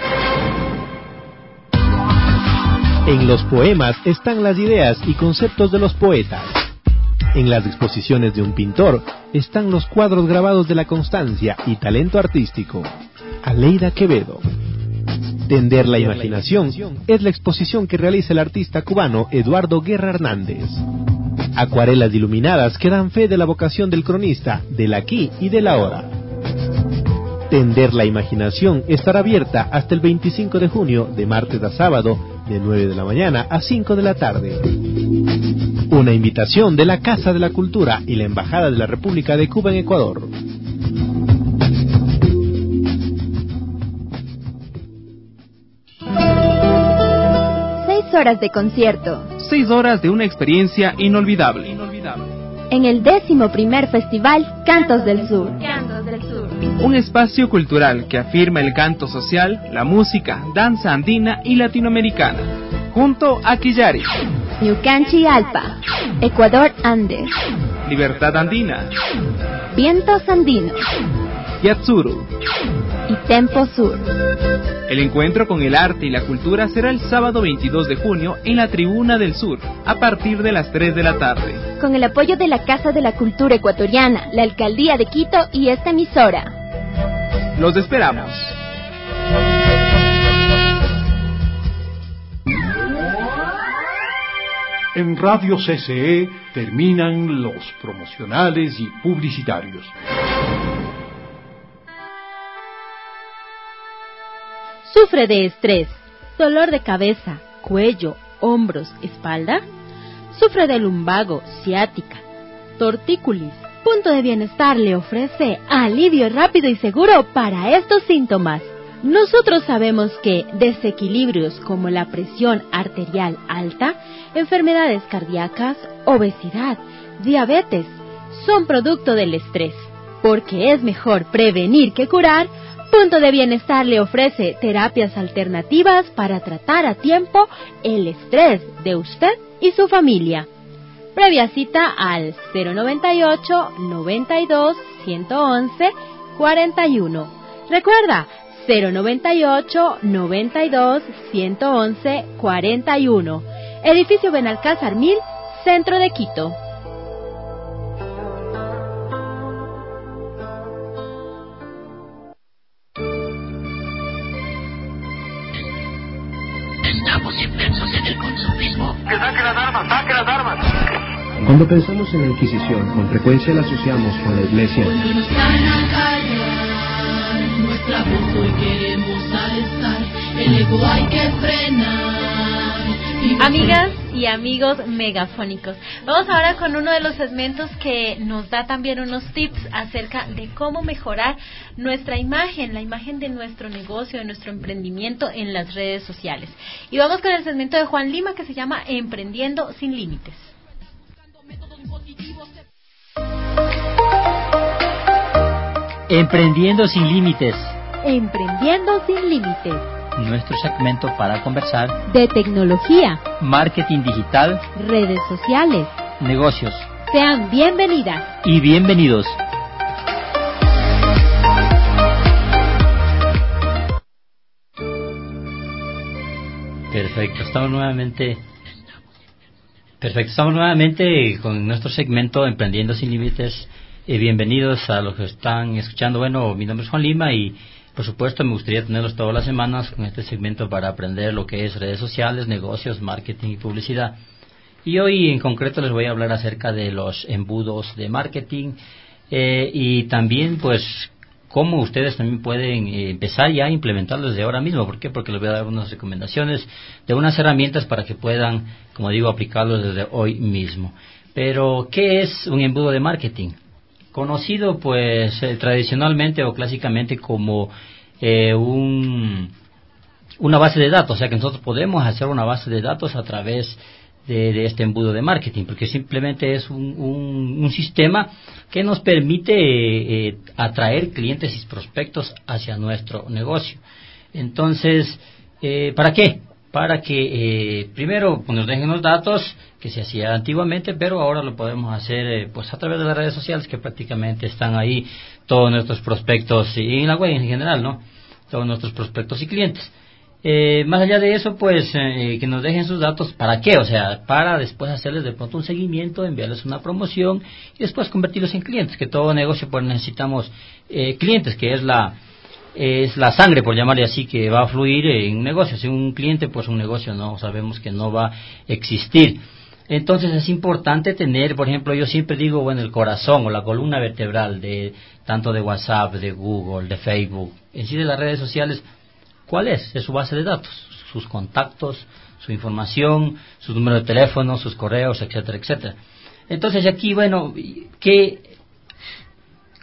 En los poemas están las ideas y conceptos de los poetas. En las exposiciones de un pintor están los cuadros grabados de la constancia y talento artístico. Aleida Quevedo. Tender la imaginación es la exposición que realiza el artista cubano Eduardo Guerra Hernández. Acuarelas iluminadas que dan fe de la vocación del cronista, del aquí y del ahora. Tender la imaginación estará abierta hasta el veinticinco de junio, de martes a sábado, de nueve de la mañana a cinco de la tarde. Una invitación de la Casa de la Cultura y la Embajada de la República de Cuba en Ecuador. Seis horas de concierto. Seis horas de una experiencia inolvidable. inolvidable. En el décimo primer Festival Cantos del Sur. Cantos del Sur. Un espacio cultural que afirma el canto social, la música, danza andina y latinoamericana. Junto a Quillari, Ñucanchi Alpa, Ecuador Andes, Libertad Andina, Vientos Andinos, Yatsuru y Tempo Sur. El encuentro con el arte y la cultura será el sábado veintidós de junio en la Tribuna del Sur, a partir de las tres de la tarde. Con el apoyo de la Casa de la Cultura Ecuatoriana, la Alcaldía de Quito y esta emisora. Los esperamos. En Radio C C E terminan los promocionales y publicitarios. ¿Sufre de estrés, dolor de cabeza, cuello, hombros, espalda? ¿Sufre de lumbago, ciática, tortícolis? Punto de Bienestar le ofrece alivio rápido y seguro para estos síntomas. Nosotros sabemos que desequilibrios como la presión arterial alta, enfermedades cardíacas, obesidad, diabetes, son producto del estrés. Porque es mejor prevenir que curar, Punto de Bienestar le ofrece terapias alternativas para tratar a tiempo el estrés de usted y su familia. Previa cita al cero noventa y ocho, noventa y dos, ciento once, cuarenta y uno. Recuerda, cero noventa y ocho, noventa y dos, ciento once, cuarenta y uno. Edificio Benalcázar mil, Centro de Quito. Estamos inmersos en el consumismo. ¡Que saque las armas! ¡Saque las armas! Cuando pensamos en la Inquisición, con frecuencia la asociamos con la Iglesia. Cuando nos van a callar nuestra voz, hoy queremos alzar. El ego hay que frenar. Amigas y amigos megafónicos, vamos ahora con uno de los segmentos que nos da también unos tips acerca de cómo mejorar nuestra imagen, la imagen de nuestro negocio, de nuestro emprendimiento en las redes sociales. Y vamos con el segmento de Juan Lima que se llama Emprendiendo sin Límites. Emprendiendo sin límites. Emprendiendo sin límites. Nuestro segmento para conversar de tecnología, marketing digital, redes sociales, negocios. Sean bienvenidas y bienvenidos. Perfecto, estamos nuevamente Perfecto, estamos nuevamente con nuestro segmento Emprendiendo sin Límites. Eh, bienvenidos a los que están escuchando. Bueno, mi nombre es Juan Lima y por supuesto me gustaría tenerlos todas las semanas con este segmento para aprender lo que es redes sociales, negocios, marketing y publicidad. Y hoy en concreto les voy a hablar acerca de los embudos de marketing eh, y también pues cómo ustedes también pueden eh, empezar ya a implementarlos desde ahora mismo. ¿Por qué? Porque les voy a dar unas recomendaciones de unas herramientas para que puedan, como digo, aplicarlos desde hoy mismo. Pero, ¿qué es un embudo de marketing? Conocido pues eh, tradicionalmente o clásicamente como eh, un, una base de datos, o sea que nosotros podemos hacer una base de datos a través de, de este embudo de marketing, porque simplemente es un, un, un sistema que nos permite eh, eh, atraer clientes y prospectos hacia nuestro negocio. Entonces, eh, ¿para qué? Para que eh, primero pues, nos dejen los datos que se hacía antiguamente, pero ahora lo podemos hacer eh, pues a través de las redes sociales que prácticamente están ahí todos nuestros prospectos y en la web en general, ¿no? Todos nuestros prospectos y clientes. Eh, más allá de eso, pues eh, que nos dejen sus datos, ¿para qué? O sea, para después hacerles de pronto un seguimiento, enviarles una promoción y después convertirlos en clientes, que todo negocio pues necesitamos eh, clientes, que es la es la sangre, por llamarle así, que va a fluir en un negocio. Si un cliente, pues un negocio no sabemos que no va a existir. Entonces es importante tener, por ejemplo, yo siempre digo, bueno, el corazón o la columna vertebral de tanto de WhatsApp, de Google, de Facebook, en sí de las redes sociales. ¿Cuál es? Es su base de datos, sus contactos, su información, su número de teléfono, sus correos, etcétera, etcétera. Entonces aquí, bueno, ¿qué,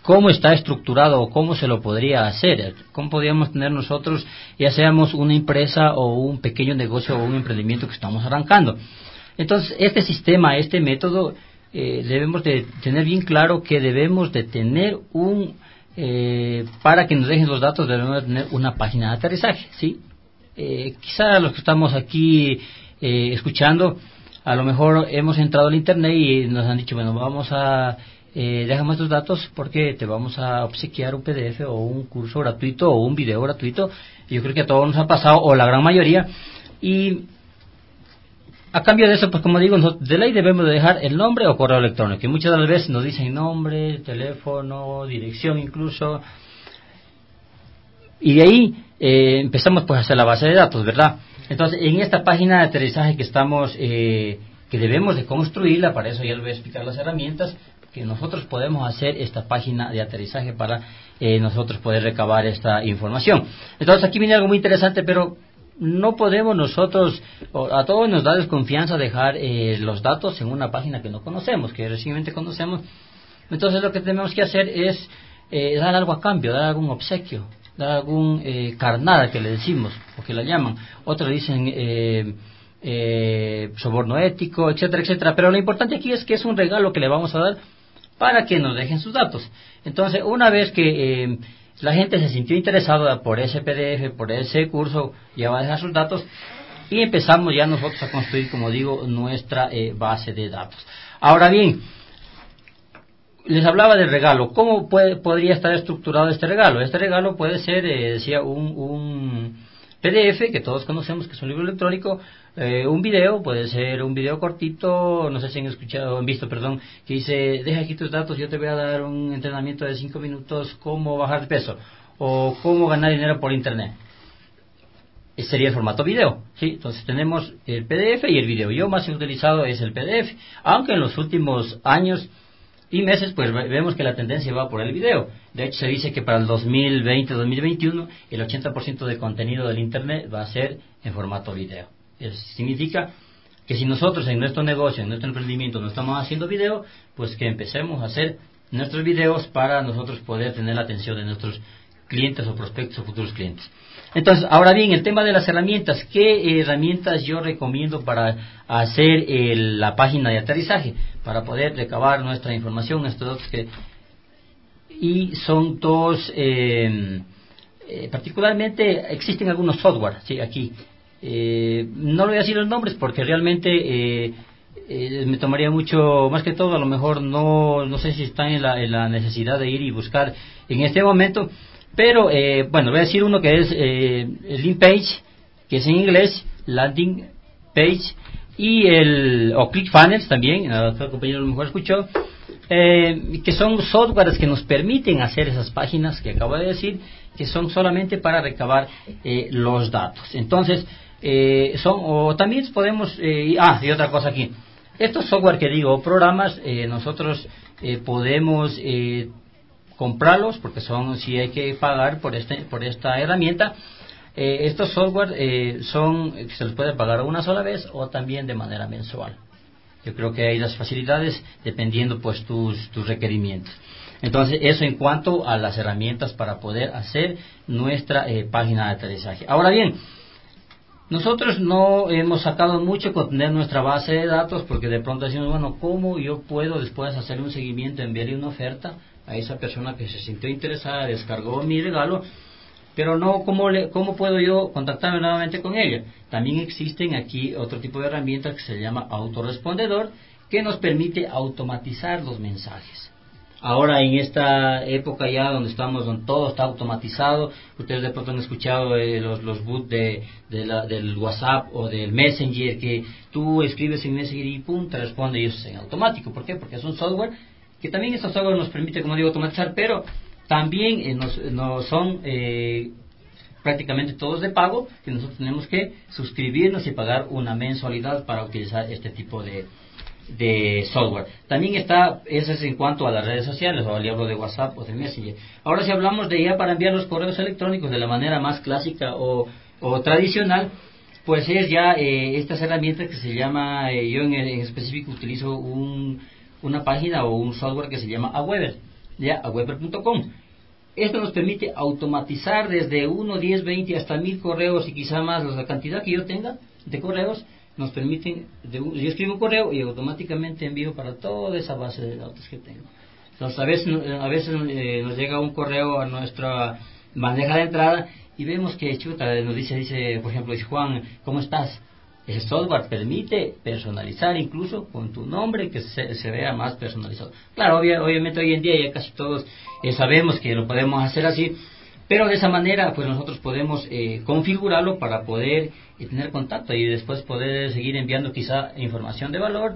cómo está estructurado o cómo se lo podría hacer, cómo podríamos tener nosotros, ya seamos una empresa o un pequeño negocio o un emprendimiento que estamos arrancando. Entonces, este sistema, este método, eh, debemos de tener bien claro que debemos de tener un, eh, para que nos dejen los datos, debemos de tener una página de aterrizaje, ¿sí? Eh, quizá los que estamos aquí eh, escuchando, a lo mejor hemos entrado al internet y nos han dicho, bueno, vamos a, eh, déjame tus datos porque te vamos a obsequiar un P D F o un curso gratuito o un video gratuito. Yo creo que a todos nos ha pasado, o la gran mayoría, y a cambio de eso, pues como digo, nosotros de ley debemos de dejar el nombre o correo electrónico, que muchas de las veces nos dicen nombre, teléfono, dirección incluso, y de ahí eh, empezamos pues a hacer la base de datos, ¿verdad? Entonces, en esta página de aterrizaje que estamos, eh, que debemos de construirla, para eso ya les voy a explicar las herramientas que nosotros podemos hacer esta página de aterrizaje para eh, nosotros poder recabar esta información. Entonces, aquí viene algo muy interesante, pero no podemos nosotros, a todos nos da desconfianza dejar eh, los datos en una página que no conocemos, que recientemente conocemos. Entonces, lo que tenemos que hacer es eh, dar algo a cambio, dar algún obsequio, dar algún eh, carnada que le decimos, o que la llaman. Otros dicen eh, eh, soborno ético, etcétera, etcétera. Pero lo importante aquí es que es un regalo que le vamos a dar para que nos dejen sus datos. Entonces, una vez que eh, la gente se sintió interesada por ese P D F, por ese curso, ya va a dejar sus datos y empezamos ya nosotros a construir, como digo, nuestra eh, base de datos. Ahora bien, les hablaba del regalo. ¿Cómo puede, podría estar estructurado este regalo? Este regalo puede ser, eh, decía, un, un P D F que todos conocemos, que es un libro electrónico, eh, un video, puede ser un video cortito, no sé si han escuchado, han visto, perdón, que dice, deja aquí tus datos, yo te voy a dar un entrenamiento de cinco minutos, cómo bajar de peso, o cómo ganar dinero por internet. Ese sería el formato video, ¿sí? Entonces tenemos el P D F y el video. Yo más he utilizado es el P D F, aunque en los últimos años y meses pues vemos que la tendencia va por el video. De hecho se dice que para el dos mil veinte dos mil veintiuno el ochenta por ciento del contenido del internet va a ser en formato video. Eso significa que si nosotros en nuestro negocio, en nuestro emprendimiento no estamos haciendo video, pues que empecemos a hacer nuestros videos para nosotros poder tener la atención de nuestros clientes o prospectos o futuros clientes. Entonces, ahora bien, el tema de las herramientas. ¿Qué herramientas yo recomiendo para hacer eh, la página de aterrizaje? Para poder recabar nuestra información, nuestros datos que... Y son dos, eh, eh, particularmente existen algunos software, sí, aquí. Eh, no le voy a decir los nombres porque realmente eh, eh, me tomaría mucho, más que todo, a lo mejor no, no sé si están en la, en la necesidad de ir y buscar en este momento. Pero, eh, bueno, voy a decir uno que es eh, el Link Page, que es en inglés, Landing Page, y el, o ClickFunnels también, el compañero a lo mejor escuchó, eh, que son softwares que nos permiten hacer esas páginas que acabo de decir, que son solamente para recabar eh, los datos. Entonces, eh, son, o también podemos, eh, ah, y otra cosa aquí, estos software que digo, programas, eh, nosotros eh, podemos... Eh, comprarlos porque son si hay que pagar por este por esta herramienta. Eh, estos software eh, son se les puede pagar una sola vez o también de manera mensual. Yo creo que hay las facilidades dependiendo pues tus tus requerimientos. Entonces eso en cuanto a las herramientas para poder hacer nuestra eh, página de aterrizaje. Ahora bien, nosotros no hemos sacado mucho con tener nuestra base de datos porque de pronto decimos, bueno, ¿cómo yo puedo después hacer un seguimiento, enviarle una oferta a esa persona que se sintió interesada, descargó mi regalo, pero no, ¿cómo, le, cómo puedo yo contactarme nuevamente con ella? También existen aquí otro tipo de herramientas que se llama autorrespondedor, que nos permite automatizar los mensajes. Ahora en esta época ya donde estamos, donde todo está automatizado, ustedes de pronto han escuchado eh, los, los bots de, de la, del WhatsApp o del Messenger, que tú escribes en Messenger y pum, te responde y eso es en automático. ¿Por qué? Porque es un software que también estos software nos permite, como digo, automatizar, pero también eh, nos, nos son eh, prácticamente todos de pago, que nosotros tenemos que suscribirnos y pagar una mensualidad para utilizar este tipo de, de software. También está, eso es en cuanto a las redes sociales, o le hablo de WhatsApp o de Messenger. Ahora si hablamos de ya para enviar los correos electrónicos de la manera más clásica o, o tradicional, pues es ya eh, estas herramientas que se llama, eh, yo en, en específico utilizo un... una página o un software que se llama Aweber. ya a weber punto com. Esto nos permite automatizar desde uno, diez, veinte hasta mil correos y quizá más la cantidad que yo tenga de correos. Nos permiten, de, yo escribo un correo y automáticamente envío para toda esa base de datos que tengo. Entonces a veces, a veces eh, nos llega un correo a nuestra bandeja de entrada y vemos que chuta, nos dice, dice por ejemplo, dice Juan, ¿cómo estás? El software permite personalizar incluso con tu nombre, que se, se vea más personalizado. Claro, obvia, obviamente hoy en día ya casi todos eh, sabemos que lo podemos hacer así, pero de esa manera pues nosotros podemos eh, configurarlo para poder eh, tener contacto y después poder seguir enviando quizá información de valor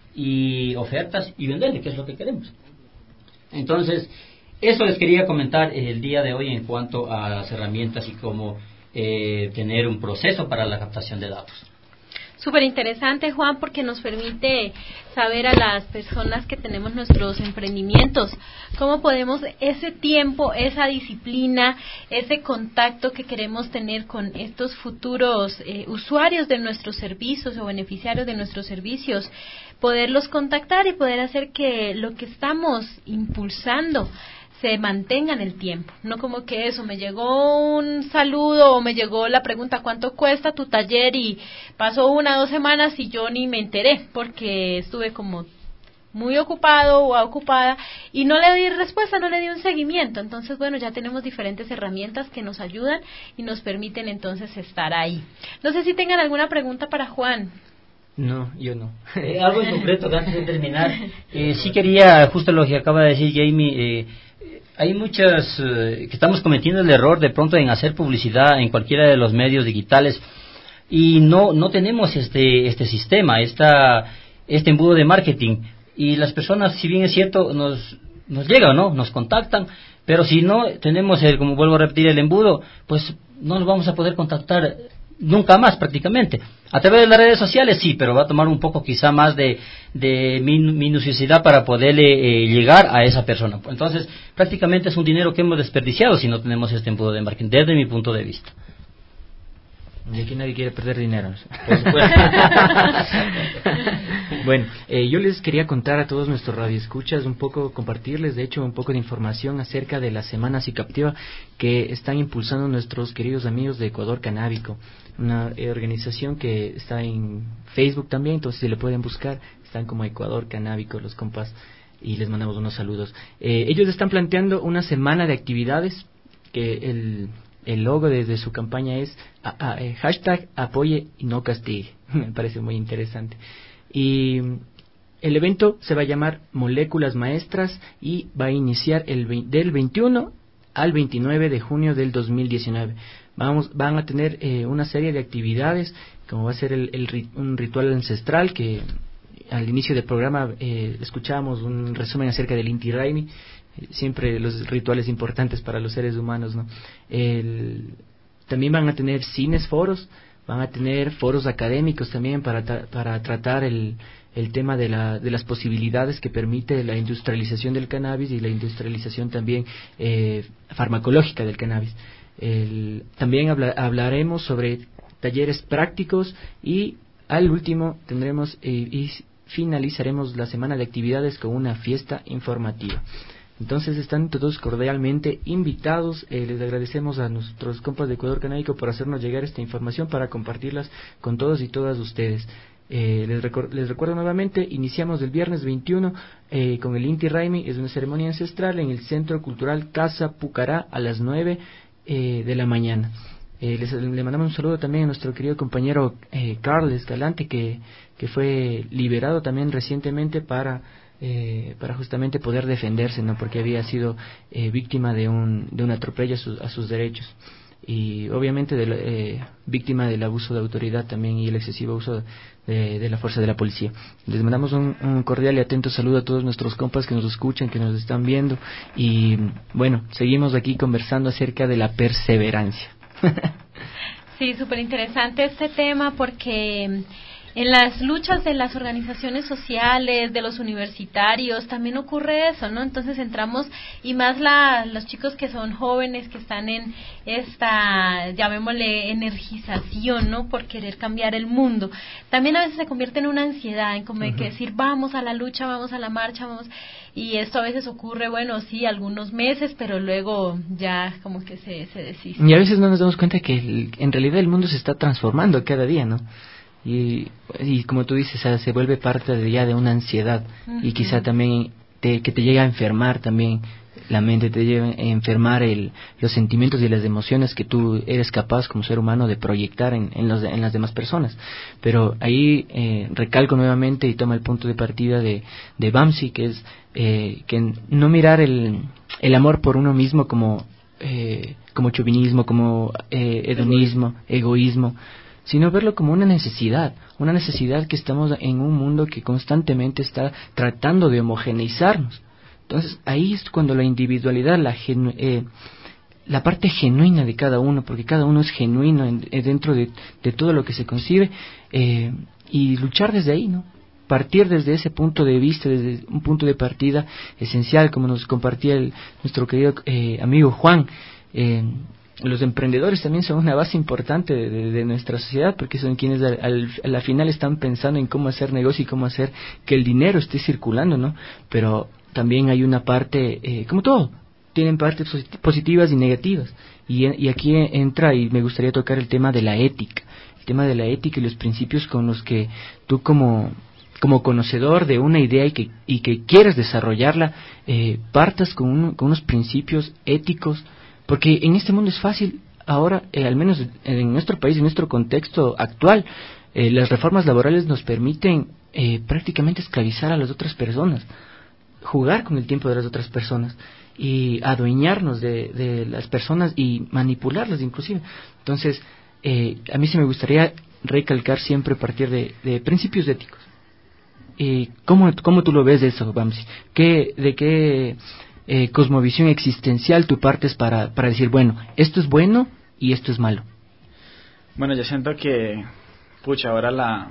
y ofertas y venderle, que es lo que queremos. Entonces, eso les quería comentar el día de hoy en cuanto a las herramientas y cómo eh, tener un proceso para la captación de datos. Súper interesante, Juan, porque nos permite saber a las personas que tenemos nuestros emprendimientos cómo podemos ese tiempo, esa disciplina, ese contacto que queremos tener con estos futuros eh, usuarios de nuestros servicios o beneficiarios de nuestros servicios, poderlos contactar y poder hacer que lo que estamos impulsando se mantenga en el tiempo, no como que eso, me llegó un saludo o me llegó la pregunta ¿cuánto cuesta tu taller? Y pasó una o dos semanas y yo ni me enteré porque estuve como muy ocupado o ocupada y no le di respuesta, no le di un seguimiento. Entonces, bueno, ya tenemos diferentes herramientas que nos ayudan y nos permiten entonces estar ahí. No sé si tengan alguna pregunta para Juan. No, yo no. Eh, algo en concreto que antes de terminar, eh, sí quería, justo lo que acaba de decir Jamie, eh, hay muchas eh, que estamos cometiendo el error de pronto en hacer publicidad en cualquiera de los medios digitales y no no tenemos este este sistema, esta este embudo de marketing y las personas, si bien es cierto, nos nos llegan, ¿no? Nos contactan, pero si no tenemos el, como vuelvo a repetir, el embudo, pues no nos vamos a poder contactar nunca más prácticamente. A través de las redes sociales sí, pero va a tomar un poco quizá más de, de min, minuciosidad para poderle eh, llegar a esa persona. Entonces, prácticamente es un dinero que hemos desperdiciado si no tenemos este embudo de marketing, desde mi punto de vista. Y aquí nadie quiere perder dinero. Por supuesto. Bueno, eh, yo les quería contar a todos nuestros radioescuchas un poco, compartirles de hecho un poco de información acerca de la Semana Psicoactiva que están impulsando nuestros queridos amigos de Ecuador Canábico, una eh, organización que está en Facebook también, entonces si le pueden buscar, están como Ecuador Canábico los compas y les mandamos unos saludos. Eh, ellos están planteando una semana de actividades que el... El logo de, de su campaña es a, a, eh, hashtag apoye y no castigue. Me parece muy interesante. Y el evento se va a llamar Moléculas Maestras y va a iniciar el del veintiuno al veintinueve de junio del dos mil diecinueve. Vamos, van a tener eh, una serie de actividades, como va a ser el, el, un ritual ancestral que al inicio del programa eh, escuchábamos un resumen acerca del Inti Raymi. Siempre los rituales importantes para los seres humanos, ¿no? El, también van a tener cines, foros, van a tener foros académicos también para tra- para tratar el, el tema de la de las posibilidades que permite la industrialización del cannabis y la industrialización también eh, farmacológica del cannabis. El, también habla, hablaremos sobre talleres prácticos y al último tendremos eh, y finalizaremos la semana de actividades con una fiesta informativa. Entonces están todos cordialmente invitados. Eh, les agradecemos a nuestros compas de Ecuador Canábico por hacernos llegar esta información para compartirlas con todos y todas ustedes. Eh, les, recor- les recuerdo nuevamente, iniciamos el viernes veintiuno eh, con el Inti Raymi, es una ceremonia ancestral en el Centro Cultural Casa Pucará a las nueve eh, de la mañana. Eh, les, le mandamos un saludo también a nuestro querido compañero eh, Carl Escalante, que, que fue liberado también recientemente para... Eh, para justamente poder defenderse, ¿no? Porque había sido eh, víctima de un de un atropello a, su, a sus derechos y obviamente de la, eh, víctima del abuso de autoridad también y el excesivo uso de, de la fuerza de la policía. Les mandamos un, un cordial y atento saludo a todos nuestros compas que nos escuchan, que nos están viendo y bueno, seguimos aquí conversando acerca de la perseverancia. Sí, súper interesante este tema porque En las luchas de las organizaciones sociales, de los universitarios, también ocurre eso, ¿no? Entonces entramos, y más la, los chicos que son jóvenes, que están en esta, llamémosle, energización, ¿no? Por querer cambiar el mundo. También a veces se convierte en una ansiedad, en como de que decir, vamos a la lucha, vamos a la marcha, vamos... Y esto a veces ocurre, bueno, sí, algunos meses, pero luego ya como que se, se desiste. Y a veces no nos damos cuenta que el, en realidad el mundo se está transformando cada día, ¿no? Y, y como tú dices, se vuelve parte de ya de una ansiedad, uh-huh. Y quizá también te, que te llega a enfermar también la mente, te llega a enfermar el, los sentimientos y las emociones que tú eres capaz como ser humano de proyectar en, en, los, en las demás personas. Pero ahí eh, recalco nuevamente y tomo el punto de partida de, de Bamsi, que es eh, que no mirar el, el amor por uno mismo como, eh, como chauvinismo, como eh, hedonismo, egoísmo, sino verlo como una necesidad, una necesidad que estamos en un mundo que constantemente está tratando de homogeneizarnos. Entonces ahí es cuando la individualidad, la genu- eh, la parte genuina de cada uno, porque cada uno es genuino en, en dentro de, de todo lo que se concibe, eh, y luchar desde ahí, ¿no? Partir desde ese punto de vista, desde un punto de partida esencial, como nos compartía el, nuestro querido eh, amigo Juan. eh, Los emprendedores también son una base importante de, de, de nuestra sociedad, porque son quienes al, al, a la final están pensando en cómo hacer negocio y cómo hacer que el dinero esté circulando, ¿no? Pero también hay una parte, eh, como todo, tienen partes positivas y negativas. Y, y aquí entra, y me gustaría tocar el tema de la ética, el tema de la ética y los principios con los que tú como, como conocedor de una idea y que, y que quieres desarrollarla, eh, partas con, un, con unos principios éticos. Porque en este mundo es fácil, ahora, eh, al menos en nuestro país, en nuestro contexto actual, eh, las reformas laborales nos permiten eh, prácticamente esclavizar a las otras personas, jugar con el tiempo de las otras personas y adueñarnos de, de las personas y manipularlas inclusive. Entonces, eh, a mí sí me gustaría recalcar siempre a partir de, de principios éticos. Eh, ¿cómo, ¿Cómo tú lo ves de eso, Bamsi? ¿Qué, ¿De qué... Eh, cosmovisión existencial tú partes para, para decir, bueno, esto es bueno y esto es malo? Bueno, yo siento que, pucha, ahora la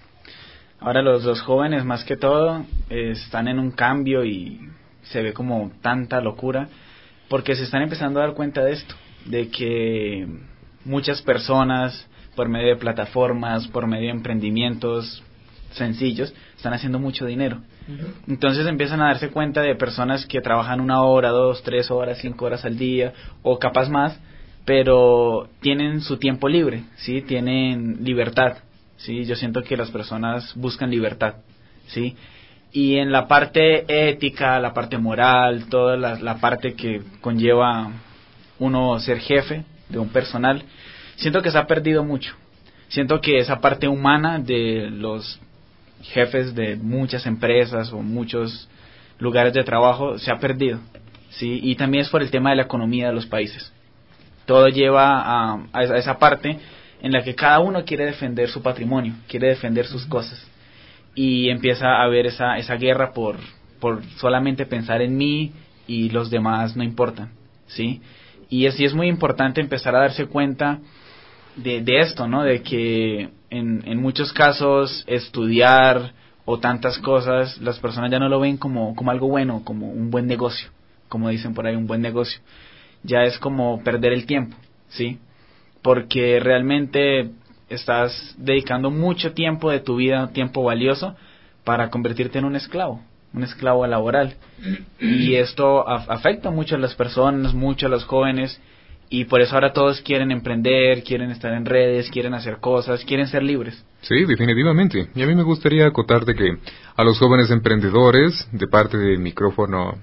ahora los, los jóvenes más que todo eh, están en un cambio y se ve como tanta locura, porque se están empezando a dar cuenta de esto, de que muchas personas, por medio de plataformas, por medio de emprendimientos sencillos, están haciendo mucho dinero. Entonces empiezan a darse cuenta de personas que trabajan una hora, dos, tres horas, cinco horas al día, o capaz más, pero tienen su tiempo libre, ¿sí? Tienen libertad, ¿sí? Yo siento que las personas buscan libertad, ¿sí? Y en la parte ética, la parte moral, toda la, la parte que conlleva uno ser jefe de un personal, siento que se ha perdido mucho. Siento que esa parte humana de los jefes de muchas empresas o muchos lugares de trabajo se ha perdido, ¿sí? Y también es por el tema de la economía de los países. Todo lleva a, a esa parte en la que cada uno quiere defender su patrimonio, quiere defender sus cosas, y empieza a haber esa esa guerra por por solamente pensar en mí y los demás no importan, ¿sí? Y es, y es muy importante empezar a darse cuenta de, de esto, ¿no? De que en, en muchos casos estudiar o tantas cosas, las personas ya no lo ven como, como algo bueno, como un buen negocio, como dicen por ahí, un buen negocio. Ya es como perder el tiempo, ¿sí? Porque realmente estás dedicando mucho tiempo de tu vida, tiempo valioso, para convertirte en un esclavo, un esclavo laboral. Y esto af- afecta mucho a las personas, mucho a los jóvenes, y por eso ahora todos quieren emprender, quieren estar en redes, quieren hacer cosas, quieren ser libres. Sí, definitivamente. Y a mí me gustaría acotarte que a los jóvenes emprendedores, de parte de micrófono,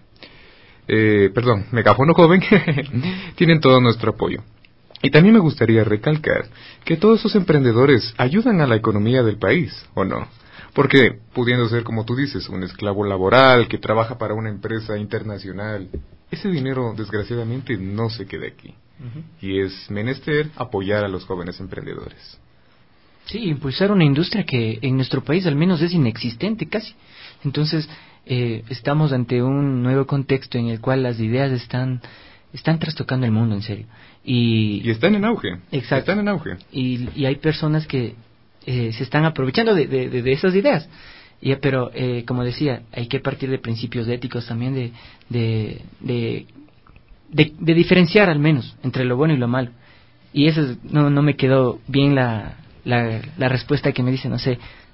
eh, perdón, megáfono joven, tienen todo nuestro apoyo. Y también me gustaría recalcar que todos esos emprendedores ayudan a la economía del país, ¿o no? Porque, pudiendo ser, como tú dices, un esclavo laboral que trabaja para una empresa internacional, ese dinero, desgraciadamente, no se queda aquí. Uh-huh. Y es menester apoyar a los jóvenes emprendedores. Sí, impulsar una industria que en nuestro país al menos es inexistente casi. Entonces, eh, estamos ante un nuevo contexto en el cual las ideas están están trastocando el mundo, en serio. Y, y están en auge. Exacto. Están en auge. Y, y hay personas que eh, se están aprovechando de, de, de, de esas ideas. Ya, pero eh, como decía, hay que partir de principios éticos también, de de, de de de diferenciar al menos entre lo bueno y lo malo. Y eso es, no no me quedó bien la la, la respuesta que me dice, no sé.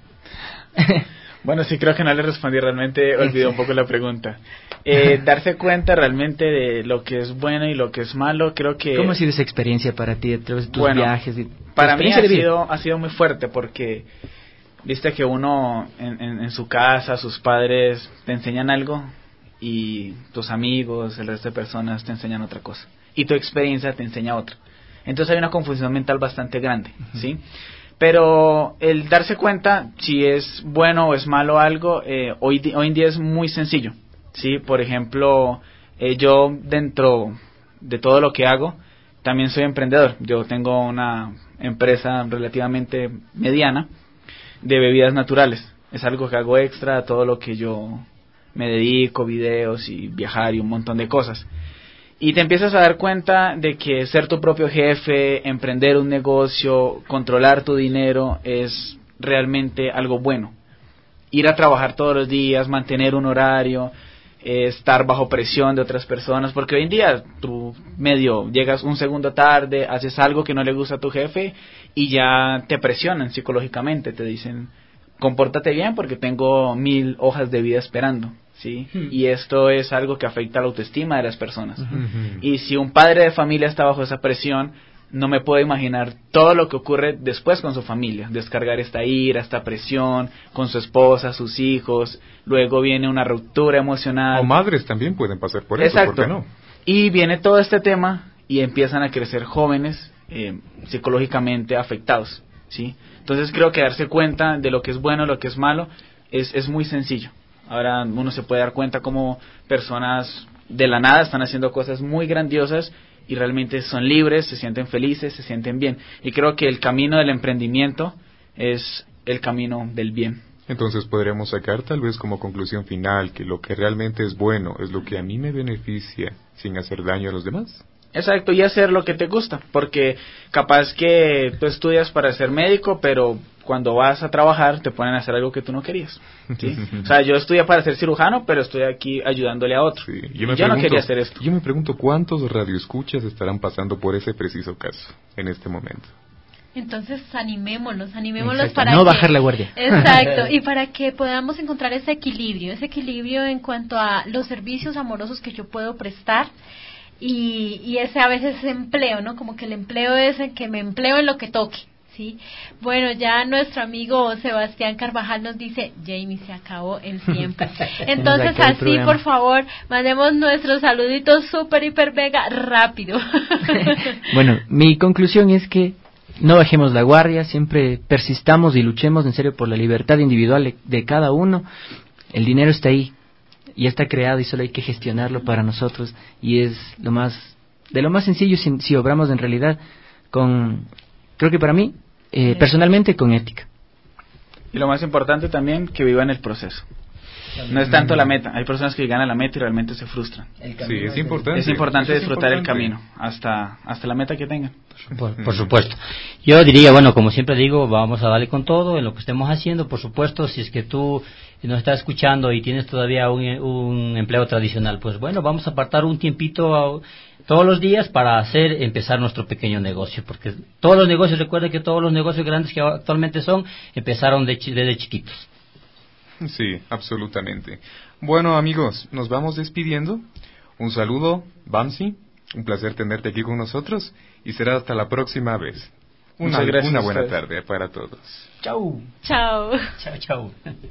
Bueno, sí, creo que no le respondí, realmente olvidé un poco la pregunta. Eh, darse cuenta realmente de lo que es bueno y lo que es malo, creo que... ¿Cómo ha sido esa experiencia para ti a través de tus bueno, viajes? Y para mí ha sido, ha sido muy fuerte porque... Viste que uno en, en, en su casa, sus padres te enseñan algo y tus amigos, el resto de personas te enseñan otra cosa. Y tu experiencia te enseña otra. Entonces hay una confusión mental bastante grande, uh-huh. ¿sí? Pero el darse cuenta si es bueno o es malo algo, eh, hoy, hoy en día es muy sencillo, ¿sí? Por ejemplo, eh, yo dentro de todo lo que hago, también soy emprendedor. Yo tengo una empresa relativamente mediana de bebidas naturales. Es algo que hago extra a todo lo que yo me dedico, videos y viajar y un montón de cosas. Y te empiezas a dar cuenta de que ser tu propio jefe, emprender un negocio, controlar tu dinero es realmente algo bueno. Ir a trabajar todos los días, mantener un horario, eh, estar bajo presión de otras personas, porque hoy en día tú medio llegas un segundo tarde, haces algo que no le gusta a tu jefe y ya te presionan psicológicamente, te dicen, compórtate bien porque tengo mil hojas de vida esperando, ¿sí? Hmm. Y esto es algo que afecta a la autoestima de las personas. Uh-huh. Y si un padre de familia está bajo esa presión, no me puedo imaginar todo lo que ocurre después con su familia, descargar esta ira, esta presión, con su esposa, sus hijos, luego viene una ruptura emocional. O madres también pueden pasar por eso, exacto. ¿por qué no? Y viene todo este tema y empiezan a crecer jóvenes eh, psicológicamente afectados, ¿sí? Entonces creo que darse cuenta de lo que es bueno y lo que es malo es, es muy sencillo. Ahora uno se puede dar cuenta cómo personas de la nada están haciendo cosas muy grandiosas y realmente son libres, se sienten felices, se sienten bien. Y creo que el camino del emprendimiento es el camino del bien. Entonces podríamos sacar tal vez como conclusión final que lo que realmente es bueno es lo que a mí me beneficia sin hacer daño a los demás. Exacto, y hacer lo que te gusta, porque capaz que tú estudias para ser médico, pero cuando vas a trabajar te ponen a hacer algo que tú no querías, ¿sí? O sea, yo estudié para ser cirujano, pero estoy aquí ayudándole a otro. Sí, yo me yo pregunto, no quería hacer esto. Yo me pregunto cuántos radioescuchas estarán pasando por ese preciso caso en este momento. Entonces animémonos, animémonos Exacto, para no que, bajar la guardia. Exacto, y para que podamos encontrar ese equilibrio, ese equilibrio en cuanto a los servicios amorosos que yo puedo prestar y, y ese a veces empleo, ¿no? Como que el empleo es el que me empleo en lo que toque, ¿sí? Bueno, ya nuestro amigo Sebastián Carvajal nos dice, Jamie, se acabó el tiempo. Entonces así, por favor, mandemos nuestros saluditos super, hiper, mega rápido. Bueno, mi conclusión es que no bajemos la guardia, siempre persistamos y luchemos en serio por la libertad individual de, de cada uno. El dinero está ahí, ya está creado y solo hay que gestionarlo para nosotros y es lo más, de lo más sencillo si, si obramos en realidad con, creo que para mí, eh, personalmente con ética. Y lo más importante también, que vivan el proceso. No es tanto la meta. Hay personas que llegan a la meta y realmente se frustran. Sí, es importante. Es importante es disfrutar importante. el camino hasta hasta la meta que tengan. Por, por supuesto. Yo diría, bueno, como siempre digo, vamos a darle con todo en lo que estemos haciendo. Por supuesto, si es que tú nos estás escuchando y tienes todavía un, un empleo tradicional, pues bueno, vamos a apartar un tiempito a, todos los días para hacer empezar nuestro pequeño negocio, porque todos los negocios, recuerden que todos los negocios grandes que actualmente son, empezaron de, desde chiquitos. Sí, absolutamente. Bueno, amigos, nos vamos despidiendo. Un saludo, Bamsi. Un placer tenerte aquí con nosotros y será hasta la próxima vez. Una, Muchas gracias una buena a ustedes. tarde para todos. Chau. Chao. Chao, chao.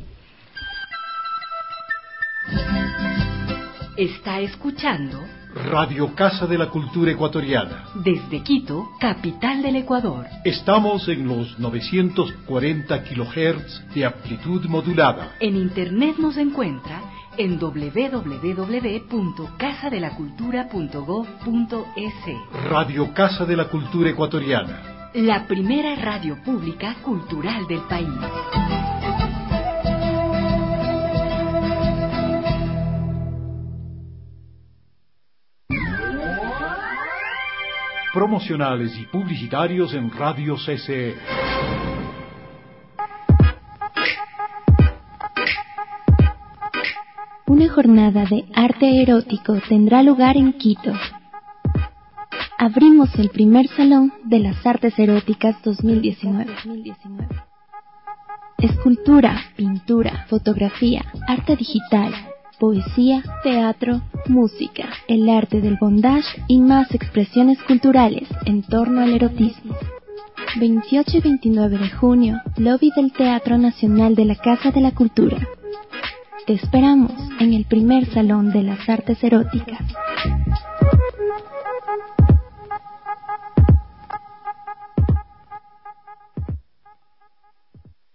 Está escuchando Radio Casa de la Cultura Ecuatoriana. desde Quito, capital del Ecuador. Estamos en los novecientos cuarenta kilohertz de amplitud modulada. En internet nos encuentra en doble u doble u doble u punto casa de la cultura punto gob punto es. Radio Casa de la Cultura Ecuatoriana. La primera radio pública cultural del país. Promocionales y publicitarios en Radio C C E. Una jornada de arte erótico tendrá lugar en Quito. Abrimos el primer salón de las artes eróticas dos mil diecinueve. Escultura, pintura, fotografía, arte digital, poesía, teatro, música, el arte del bondage y más expresiones culturales en torno al erotismo. veintiocho y veintinueve de junio, lobby del Teatro Nacional de la Casa de la Cultura. Te esperamos en el primer salón de las artes eróticas.